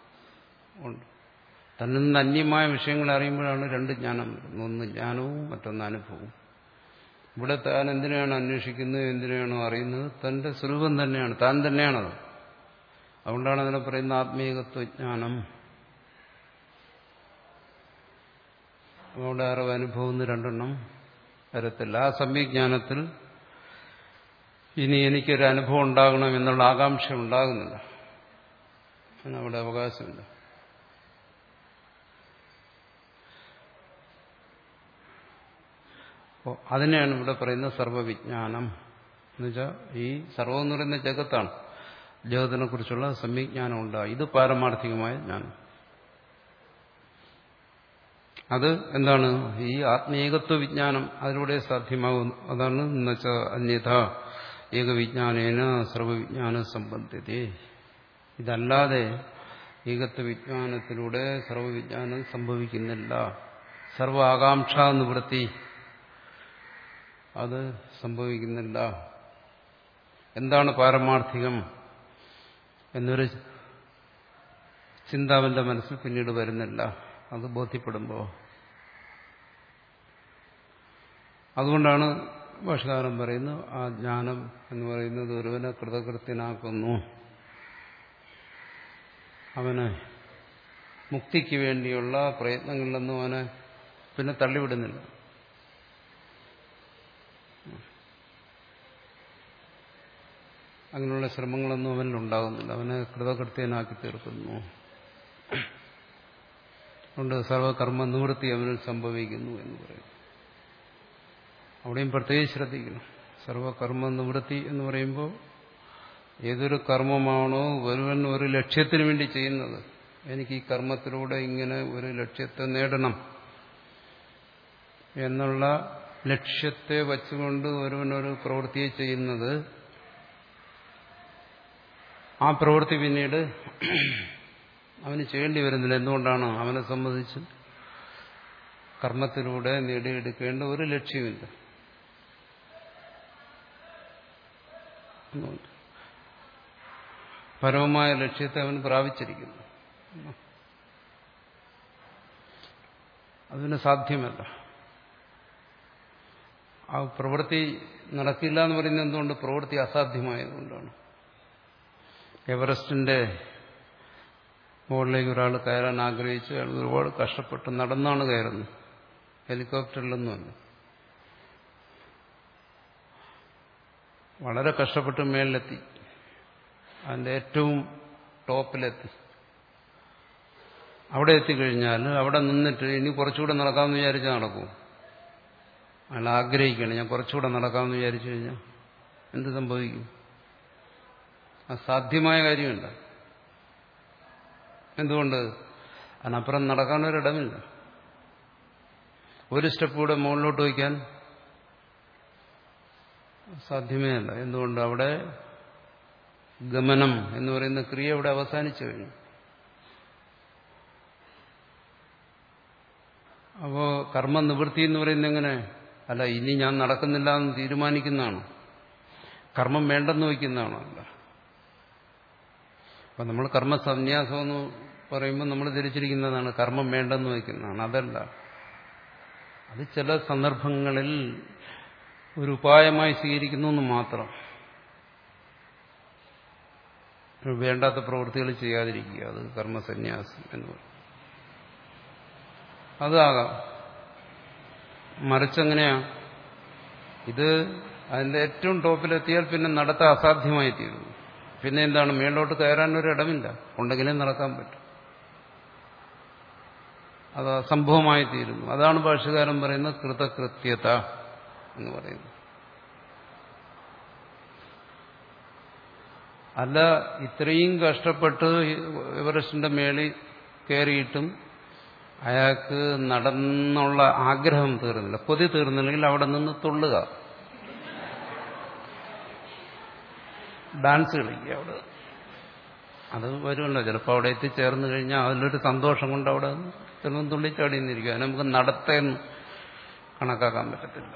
തന്നിൽ നിന്ന് അന്യമായ വിഷയങ്ങൾ അറിയുമ്പോഴാണ് രണ്ട് ജ്ഞാനം വരുന്നത്. ഒന്ന് ജ്ഞാനവും മറ്റൊന്ന് അനുഭവവും. ഇവിടെ താൻ എന്തിനാണ് അന്വേഷിക്കുന്നത്, എന്തിനാണോ അറിയുന്നത്? തന്റെ സ്വരൂപം തന്നെയാണ്, താൻ തന്നെയാണത്. അതുകൊണ്ടാണ് അതിനെ പറയുന്ന ആത്മീകത്വജ്ഞാനം. അവിടെ അറിവ് അനുഭവം എന്ന് രണ്ടെണ്ണം വരത്തില്ല. ആ സമ്യജ്ഞാനത്തിൽ ഇനി എനിക്കൊരു അനുഭവം ഉണ്ടാകണം എന്നുള്ള ആകാംക്ഷ ഉണ്ടാകുന്നില്ല. അതിനവിടെ അവകാശമില്ല. അപ്പോൾ അതിനെയാണ് ഇവിടെ പറയുന്നത് സർവവിജ്ഞാനം എന്നുവെച്ചാൽ ഈ സർവം എന്ന് പറയുന്ന ജഗത്താണ്. ജഗത്തിനെ കുറിച്ചുള്ള സമ്യജ്ഞാനം ഉണ്ടാകും. ഇത് പാരമാർത്ഥികമായ ജ്ഞാനം. അത് എന്താണ്? ഈ ആത്മീകത്വ വിജ്ഞാനം അതിലൂടെ സാധ്യമാകും. അതാണ് എന്നുവെച്ചാൽ അന്യഥ ഏകവിജ്ഞാനേന സർവവിജ്ഞാന സംബന്ധിതേ. ഇതല്ലാതെ ഏകത്വ വിജ്ഞാനത്തിലൂടെ സർവവിജ്ഞാനം സംഭവിക്കുന്നില്ല. സർവ ആകാംക്ഷ നിവൃത്തി അത് സംഭവിക്കുന്നില്ല. എന്താണ് പാരമാർത്ഥികം എന്നൊരു ചിന്ത അവന്റെ മനസ്സിൽ പിന്നീട് വരുന്നില്ല. അത് ബോധ്യപ്പെടുമ്പോൾ. അതുകൊണ്ടാണ് ഭാഷകാരൻ പറയുന്നത് ആ ജ്ഞാനം എന്ന് പറയുന്നത് ഒരുവനെ കൃതകൃത്യനാക്കുന്നു, അവന് മുക്തിക്ക് വേണ്ടിയുള്ള പ്രയത്നങ്ങളിലൊന്നും അവനെ പിന്നെ തള്ളിവിടുന്നില്ല. അങ്ങനെയുള്ള ശ്രമങ്ങളൊന്നും അവനിലുണ്ടാകുന്നില്ല. അവനെ കൃതകൃത്യനാക്കി തീർക്കുന്നു. അതുകൊണ്ട് സർവകർമ്മ നിവൃത്തി അവനിൽ സംഭവിക്കുന്നു എന്ന് പറയും. അവിടെയും പ്രത്യേകം ശ്രദ്ധിക്കണം. സർവകർമ്മ നിവൃത്തി എന്ന് പറയുമ്പോൾ ഏതൊരു കർമ്മമാണോ ഒരുവൻ ഒരു ലക്ഷ്യത്തിന് വേണ്ടി ചെയ്യുന്നത്, എനിക്ക് ഈ കർമ്മത്തിലൂടെ ഇങ്ങനെ ഒരു ലക്ഷ്യത്തെ നേടണം എന്നുള്ള ലക്ഷ്യത്തെ വച്ചുകൊണ്ട് ഒരുവനൊരു പ്രവൃത്തിയെ ചെയ്യുന്നത്, ആ പ്രവൃത്തി പിന്നീട് അവന് ചെയ്യേണ്ടി വരുന്നില്ല. എന്തുകൊണ്ടാണ്? അവനെ സംബന്ധിച്ച് കർമ്മത്തിലൂടെ നേടിയെടുക്കേണ്ട ഒരു ലക്ഷ്യമില്ല. പരമമായ ലക്ഷ്യത്തെ അവൻ പ്രാപിച്ചിരിക്കുന്നു. അതിന് സാധ്യമല്ല. ആ പ്രവൃത്തി നടക്കില്ല എന്ന് പറയുന്നത് എന്തുകൊണ്ട്? പ്രവൃത്തി അസാധ്യമായതുകൊണ്ടാണ്. എവറസ്റ്റിന്റെ മുകളിലേക്ക് ഒരാൾ കയറാൻ ആഗ്രഹിച്ചു. അയാൾ ഒരുപാട് കഷ്ടപ്പെട്ട് നടന്നാണ് കയറുന്നത്, ഹെലികോപ്റ്ററിലൊന്നുമല്ല. വളരെ കഷ്ടപ്പെട്ട് മേളിലെത്തി, അതിന്റെ ഏറ്റവും ടോപ്പിലെത്തി. അവിടെ എത്തിക്കഴിഞ്ഞാൽ അവിടെ നിന്നിട്ട് ഇനി കുറച്ചുകൂടെ നടക്കാമെന്ന് വിചാരിച്ചാൽ നടക്കും. അയാൾ ആഗ്രഹിക്കണം ഞാൻ കുറച്ചുകൂടെ നടക്കാമെന്ന് വിചാരിച്ചു കഴിഞ്ഞാൽ എന്ത് സംഭവിക്കും? അസാധ്യമായ കാര്യമില്ല. എന്തുകൊണ്ട്? അതിനപ്പുറം നടക്കാനൊരിടമില്ല. ഒരു സ്റ്റെപ്പ് കൂടെ മുകളിലോട്ട് വയ്ക്കാൻ സാധ്യമേ അല്ല. എന്തുകൊണ്ട്? അവിടെ ഗമനം എന്ന് പറയുന്ന ക്രിയ ഇവിടെ അവസാനിച്ചു കഴിഞ്ഞു. അപ്പോ കർമ്മനിവൃത്തി എന്ന് പറയുന്നത് എങ്ങനെ? അല്ല, ഇനി ഞാൻ നടക്കുന്നില്ല എന്ന് തീരുമാനിക്കുന്നതാണ്. കർമ്മം വേണ്ടെന്ന് വയ്ക്കുന്നതാണോ? അല്ല. അപ്പം നമ്മൾ കർമ്മസന്യാസം എന്ന് പറയുമ്പോൾ നമ്മൾ ധരിച്ചിരിക്കുന്നതാണ് കർമ്മം വേണ്ടെന്ന് വയ്ക്കുന്നതാണ്. അതല്ല, അത് ചില സന്ദർഭങ്ങളിൽ ഒരു ഉപായമായി സ്വീകരിക്കുന്നു എന്ന് മാത്രം. വേണ്ടാത്ത പ്രവൃത്തികൾ ചെയ്യാതിരിക്കുക, അത് കർമ്മസന്യാസം എന്ന് പറയും. അതാകാം. മറിച്ചെങ്ങനെയാ? ഇത് അതിന്റെ ഏറ്റവും ടോപ്പിലെത്തിയാൽ പിന്നെ നടത്താൻ അസാധ്യമായി തീരുന്നു. പിന്നെ എന്താണ്? മേലോട്ട് കയറാനൊരു ഇടമില്ല. ഉണ്ടെങ്കിലേ നടക്കാൻ പറ്റും. അത് അസംഭവമായി തീരുന്നു. അതാണ് ഭാഷ്യകാരൻ പറയുന്നത് കൃതകൃത്യത എന്ന് പറയുന്നത്. അല്ല, ഇത്രയും കഷ്ടപ്പെട്ട് എവറസ്റ്റിന്റെ മേളിൽ കയറിയിട്ടും അയാൾക്ക് നടന്നുള്ള ആഗ്രഹം തീർന്നില്ല, കൊതി തീർന്നില്ലെങ്കിൽ അവിടെ നിന്ന് തുള്ളുക, ഡാൻസ് കളിക്കുക അവിടെ. അത് വരുമല്ലോ ചിലപ്പോൾ. അവിടെ എത്തിച്ചേർന്ന് കഴിഞ്ഞാൽ അതിലൊരു സന്തോഷം കൊണ്ട് അവിടെ ചിലപ്പോൾ തുള്ളിച്ചാടി നിന്നിരിക്കുക. അതിന് നമുക്ക് നടത്തേന്ന് കണക്കാക്കാൻ പറ്റത്തില്ല.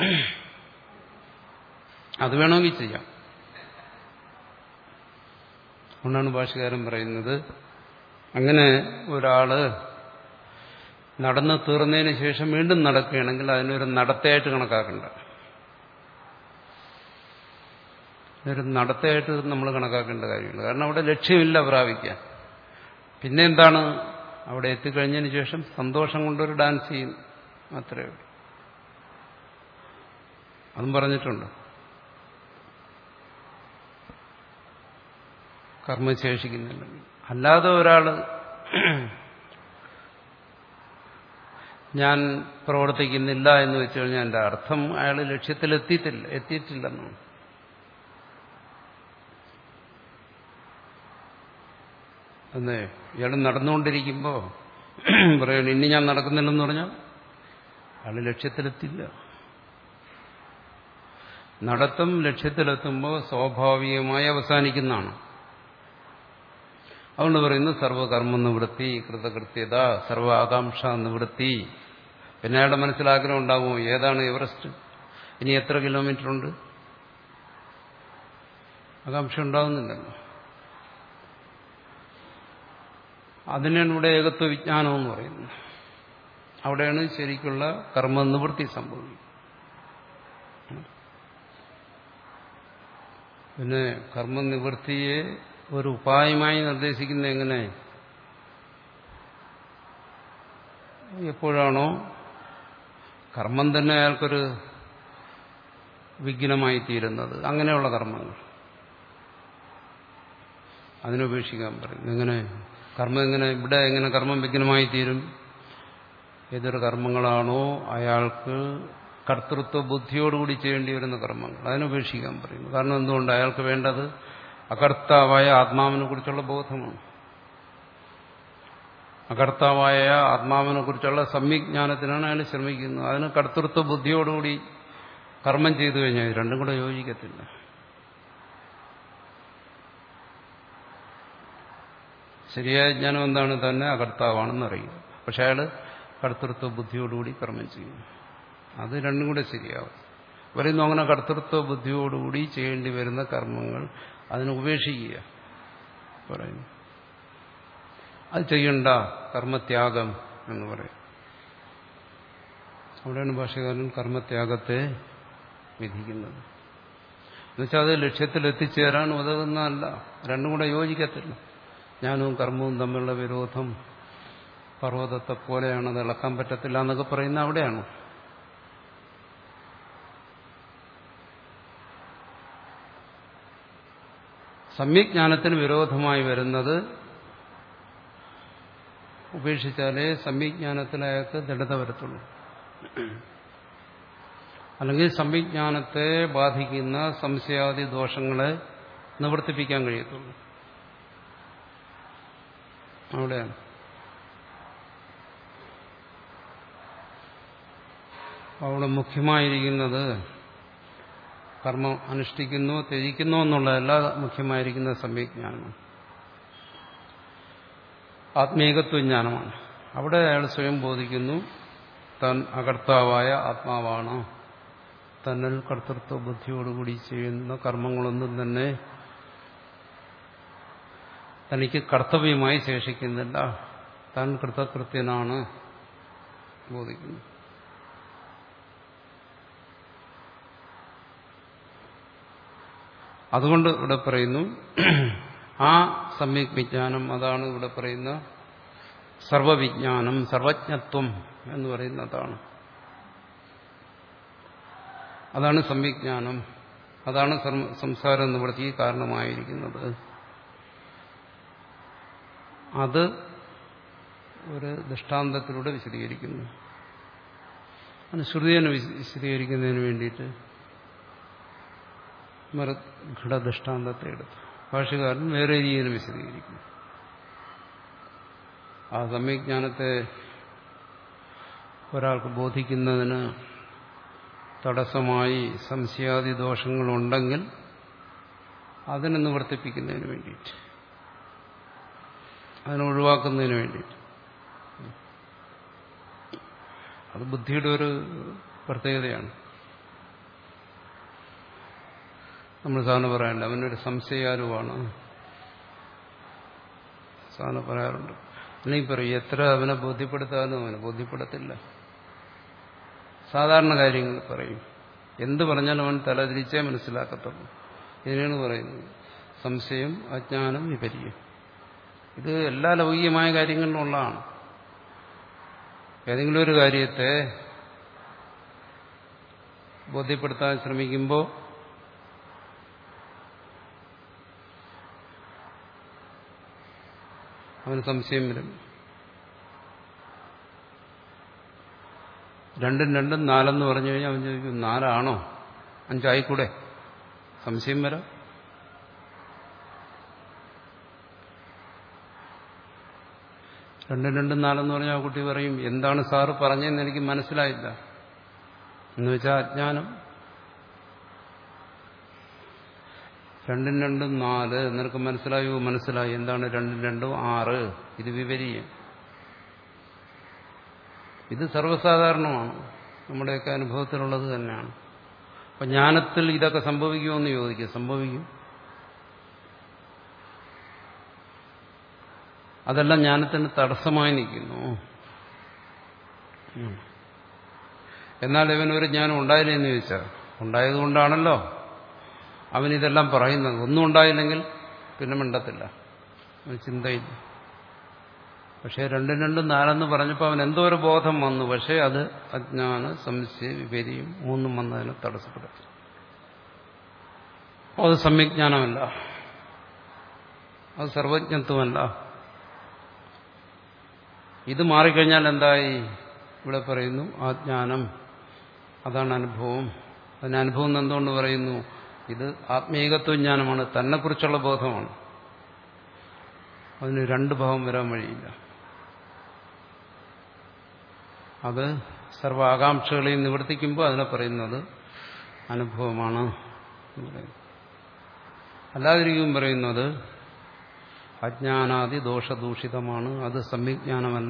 അത് വേണമെങ്കിൽ ചെയ്യാം. അതുകൊണ്ടാണ് ഭാഷ്യകാരൻ പറയുന്നത് അങ്ങനെ ഒരാള് നടന്ന് തീർന്നതിന് ശേഷം വീണ്ടും നടക്കുകയാണെങ്കിൽ അതിനൊരു നടത്തയായിട്ട് കണക്കാക്കണ്ട. ഒരു നടത്തയായിട്ട് നമ്മൾ കണക്കാക്കേണ്ട കാര്യമില്ല. കാരണം അവിടെ ലക്ഷ്യമില്ല പ്രാപിക്കാൻ. പിന്നെ എന്താണ്? അവിടെ എത്തിക്കഴിഞ്ഞതിന് ശേഷം സന്തോഷം കൊണ്ടൊരു ഡാൻസ് ചെയ്യും, അത്രയേ ഉള്ളൂ. അതും പറഞ്ഞിട്ടുണ്ട്. കർമ്മം ശേഷിക്കുന്നുണ്ടെങ്കിൽ. അല്ലാതെ ഒരാള് ഞാൻ പ്രവർത്തിക്കുന്നില്ല എന്ന് വെച്ചു കഴിഞ്ഞാൽ എൻ്റെ അർത്ഥം അയാൾ ലക്ഷ്യത്തിലെത്തിയിട്ടില്ല എത്തിയിട്ടില്ലെന്നാണ്. എന്നേ ഇയാൾ നടന്നുകൊണ്ടിരിക്കുമ്പോൾ പറയണം ഇനി ഞാൻ നടക്കുന്നില്ലെന്ന് പറഞ്ഞാൽ അയാൾ ലക്ഷ്യത്തിലെത്തില്ല. നടത്തം ലക്ഷ്യത്തിലെത്തുമ്പോൾ സ്വാഭാവികമായി അവസാനിക്കുന്നതാണ്. അതുകൊണ്ട് പറയുന്നു സർവകർമ്മ നിവൃത്തി, കൃതകൃത്യത, സർവ ആകാംക്ഷ നിവൃത്തി. പിന്നെ അയാളുടെ മനസ്സിലാഗ്രഹം ഉണ്ടാകുമോ? ഏതാണ് എവറസ്റ്റ്? ഇനി എത്ര കിലോമീറ്റർ ഉണ്ട്? ആകാംക്ഷ ഉണ്ടാകുന്നില്ലല്ലോ. അതിനാണ് ഇവിടെ ഏകത്വ വിജ്ഞാനം എന്ന് പറയുന്നത്. അവിടെയാണ് ശരിക്കുള്ള കർമ്മനിവൃത്തി സംഭവിക്കുന്നത്. പിന്നെ കർമ്മനിവൃത്തിയെ ഒരു ഉപായമായി നിർദ്ദേശിക്കുന്നത് എങ്ങനെ? എപ്പോഴാണോ കർമ്മം തന്നെ അയാൾക്കൊരു വിഘ്നമായി തീരുന്നത്, അങ്ങനെയുള്ള കർമ്മങ്ങൾ അതിനുപേക്ഷിക്കാൻ പറയും. എങ്ങനെ കർമ്മം എങ്ങനെ ഇവിടെ എങ്ങനെ കർമ്മം വിഘ്നമായി തീരും? ഏതൊരു കർമ്മങ്ങളാണോ അയാൾക്ക് കർത്തൃത്വ ബുദ്ധിയോടുകൂടി ചെയ്യേണ്ടി വരുന്ന കർമ്മങ്ങൾ, അതിനുപേക്ഷിക്കാൻ പറയുന്നു. കാരണം എന്തുകൊണ്ട്? അയാൾക്ക് വേണ്ടത് അകർത്താവായ ആത്മാവിനെ കുറിച്ചുള്ള ബോധമാണ്. അകർത്താവായ ആത്മാവിനെ കുറിച്ചുള്ള സമ്യജ്ഞാനത്തിനാണ് അയാൾ ശ്രമിക്കുന്നത്. അതിന് കർത്തൃത്വ ബുദ്ധിയോടുകൂടി കർമ്മം ചെയ്തു കഴിഞ്ഞാൽ രണ്ടും കൂടെ യോജിക്കത്തില്ല. ശരിയായ ജ്ഞാനം എന്താണ്? തന്നെ അകർത്താവാണെന്ന് അറിയുക. പക്ഷെ അയാൾ കർത്തൃത്വ ബുദ്ധിയോടുകൂടി കർമ്മം ചെയ്യുന്നു. അത് രണ്ടും കൂടെ ശരിയാവും. പറയുന്നു അങ്ങനെ കർത്തൃത്വ ബുദ്ധിയോടുകൂടി ചെയ്യേണ്ടി വരുന്ന കർമ്മങ്ങൾ അതിനെ ഉപേക്ഷിക്കുക പറയുന്നു. അത് ചെയ്യണ്ട, കർമ്മത്യാഗം എന്ന് പറയും. അവിടെയാണ് ഭാഷ്യകാരൻ കർമ്മത്യാഗത്തെ വിധിക്കുന്നത്. എന്നുവെച്ചാൽ അത് ലക്ഷ്യത്തിൽ എത്തിച്ചേരാൻ ഉതകുന്നതല്ല. രണ്ടും കൂടെ യോജിക്കത്തില്ല. ജ്ഞാനവും കർമ്മവും തമ്മിലുള്ള വിരോധം പർവ്വതത്തെ പോലെയാണ്, അത് ഇളക്കാൻ പറ്റത്തില്ല എന്നൊക്കെ പറയുന്ന അവിടെയാണ്. സമ്യജ്ഞാനത്തിന് വിരോധമായി വരുന്നത് ഉപേക്ഷിച്ചാലേ സമ്യജ്ഞാനത്തിൽ അയാൾക്ക് ദൃഢത വരത്തുള്ളൂ. അല്ലെങ്കിൽ സമ്യജ്ഞാനത്തെ ബാധിക്കുന്ന സംശയാദി ദോഷങ്ങളെ നിവർത്തിപ്പിക്കാൻ കഴിയത്തുള്ളൂ. അവിടെയാണ്. അവിടെ മുഖ്യമായിരിക്കുന്നത് കർമ്മം അനുഷ്ഠിക്കുന്നു ത്യജിക്കുന്നു എന്നുള്ളതല്ല, മുഖ്യമായിരിക്കുന്ന സമ്യജ്ഞാനം ആത്മീകത്വജ്ഞാനമാണ്. അവിടെ അയാൾ സ്വയം ബോധിക്കുന്നു താൻ അകർത്താവായ ആത്മാവാണ്, തന്നിൽ കർത്തൃത്വ ബുദ്ധിയോടുകൂടി ചെയ്യുന്ന കർമ്മങ്ങളൊന്നും തന്നെ തനിക്ക് കർത്തവ്യമായി ശേഷിക്കുന്നില്ല. താൻ കൃതകൃത്യനാണ് ബോധിക്കുന്നു. അതുകൊണ്ട് ഇവിടെ പറയുന്നു ആ സമ്യക് വിജ്ഞാനം, അതാണ് ഇവിടെ പറയുന്ന സർവവിജ്ഞാനം, സർവജ്ഞത്വം എന്ന് പറയുന്നതാണ്. അതാണ് സമ്യജ്ഞാനം, അതാണ് സംസാര നിവൃത്തിക്ക് കാരണമായിരിക്കുന്നത്. അത് ഒരു ദൃഷ്ടാന്തത്തിലൂടെ വിശദീകരിക്കുന്നു. ശ്രുതിയെ വിശദീകരിക്കുന്നതിന് വേണ്ടിയിട്ട് ഘടദൃഷ്ടാന്തത്തെ എടുത്തു. ഭാഷകാരൻ വേറെ രീതിയിൽ വിശദീകരിക്കുന്നു. ആ സമ്യജ്ഞാനത്തെ ഒരാൾക്ക് ബോധിക്കുന്നതിന് തടസ്സമായി സംശയാദി ദോഷങ്ങളുണ്ടെങ്കിൽ അതിനെ നിവർത്തിപ്പിക്കുന്നതിന് വേണ്ടിയിട്ട്, അതിനെ ഒഴിവാക്കുന്നതിന് വേണ്ടിയിട്ട്. അത് ബുദ്ധിയുടെ ഒരു പ്രത്യേകതയാണ്. നമ്മൾ സാധാരണ പറയാറുണ്ട് അവനൊരു സംശയാലുവാണ്, സാധാരണ പറയാറുണ്ട്. അല്ലെങ്കിൽ പറയും എത്ര അവനെ ബോധ്യപ്പെടുത്താനും അവനെ ബോധ്യപ്പെടത്തില്ല. സാധാരണ കാര്യങ്ങൾ പറയും, എന്ത് പറഞ്ഞാലും അവൻ തലതിരിച്ചേ മനസ്സിലാക്കത്തുള്ളൂ. ഇതിനാണ് പറയുന്നത് സംശയം, അജ്ഞാനം, വിപര്യം. ഇത് എല്ലാ ലൗകികമായ കാര്യങ്ങളിലും ഉള്ളതാണ്. ഏതെങ്കിലും ഒരു കാര്യത്തെ ബോധ്യപ്പെടുത്താൻ ശ്രമിക്കുമ്പോൾ അവന് സംശയം വരും. രണ്ടും രണ്ടും നാലെന്ന് പറഞ്ഞു കഴിഞ്ഞാൽ അവൻ ചോദിക്കും നാലാണോ, അഞ്ചായിക്കൂടെ? സംശയം വരാം. രണ്ടും രണ്ടും നാലെന്ന് പറഞ്ഞാൽ ആ കുട്ടി പറയും എന്താണ് സാറ് പറഞ്ഞതെന്ന് എനിക്ക് മനസ്സിലായില്ല എന്ന് വെച്ചാൽ അജ്ഞാനം. രണ്ടും രണ്ടും നാല് നിനക്ക് മനസ്സിലായോ? മനസ്സിലായി. എന്താണ് രണ്ടും രണ്ടും ആറ്? ഇത് വിപരീയം. ഇത് സർവ്വസാധാരണമാണ്, നമ്മുടെയൊക്കെ അനുഭവത്തിലുള്ളത് തന്നെയാണ്. അപ്പൊ ജ്ഞാനത്തിൽ ഇതൊക്കെ സംഭവിക്കുമെന്ന് ചോദിക്കും. സംഭവിക്കും. അതെല്ലാം ജ്ഞാനത്തിന് തടസ്സമായി നിൽക്കുന്നു. എന്നാൽ ഇവനൊരു ജ്ഞാനം ഉണ്ടായില്ലെന്ന് ചോദിച്ചാൽ ഉണ്ടായതുകൊണ്ടാണല്ലോ അവനിതെല്ലാം പറയുന്നത്. ഒന്നും ഉണ്ടായില്ലെങ്കിൽ പിന്നെ മിണ്ടത്തില്ല, അവന് ചിന്തയില്ല. പക്ഷെ രണ്ടും രണ്ടും നാലെന്ന് പറഞ്ഞപ്പോൾ അവൻ എന്തോ ഒരു ബോധം വന്നു. പക്ഷെ അത് അജ്ഞാന, സംശയ, വിപര്യം മൂന്നും വന്നതിനെ തടസ്സപ്പെടുത്തി. അത് സമ്യജ്ഞാനമല്ല, അത് സർവജ്ഞത്വമല്ല. ഇത് മാറിക്കഴിഞ്ഞാൽ എന്തായി? ഇവിടെ പറയുന്നു ആജ്ഞാനം, അതാണ് അനുഭവം. അതിന് അനുഭവം എന്തുകൊണ്ട് പറയുന്നു? ഇത് ആത്മീകത്വജ്ഞാനമാണ്, തന്നെക്കുറിച്ചുള്ള ബോധമാണ്. അതിന് രണ്ട് ഭാവം വരാൻ വഴിയില്ല. അത് സർവ്വ ആകാംക്ഷകളെയും നിവർത്തിക്കുമ്പോൾ അതിനെ പറയുന്നത് അനുഭവമാണ് എന്ന് പറയുന്നു. അല്ലാതിരിക്കും പറയുന്നത് അജ്ഞാനാദി ദോഷദൂഷിതമാണ്, അത് സമ്യജ്ഞാനമല്ല.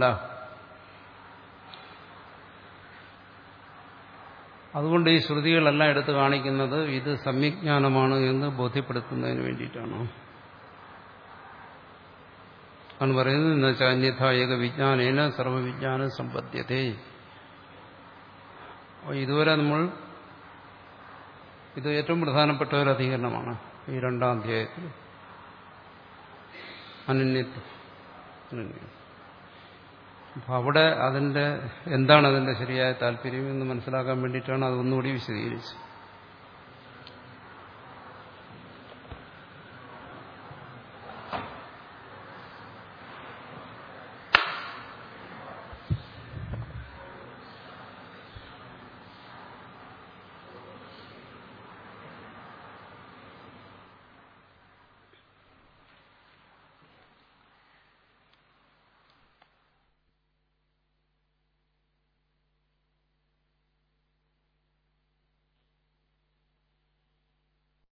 അതുകൊണ്ട് ഈ ശ്രുതികളെല്ലാം എടുത്തു കാണിക്കുന്നത് ഇത് സമ്യജ്ഞാനമാണ് എന്ന് ബോധ്യപ്പെടുത്തുന്നതിന് വേണ്ടിയിട്ടാണ്. ആണ് പറയുന്നത് എന്ന് വെച്ചാൽ അന്യഥാ ഏക വിജ്ഞാനേന സർവവിജ്ഞാനം സമ്പദ്യതേ. ഇതുവരെ നമ്മൾ ഇത് ഏറ്റവും പ്രധാനപ്പെട്ട ഒരു അധികരണമാണ് ഈ രണ്ടാം അധ്യായത്തിൽ. അനന്യത്വം. അപ്പൊ അവിടെ അതിന്റെ എന്താണ് അതിന്റെ ശരിയായ താല്പര്യം എന്ന് മനസ്സിലാക്കാൻ വേണ്ടിയിട്ടാണ് അതൊന്നുകൂടി വിശദീകരിച്ചത്.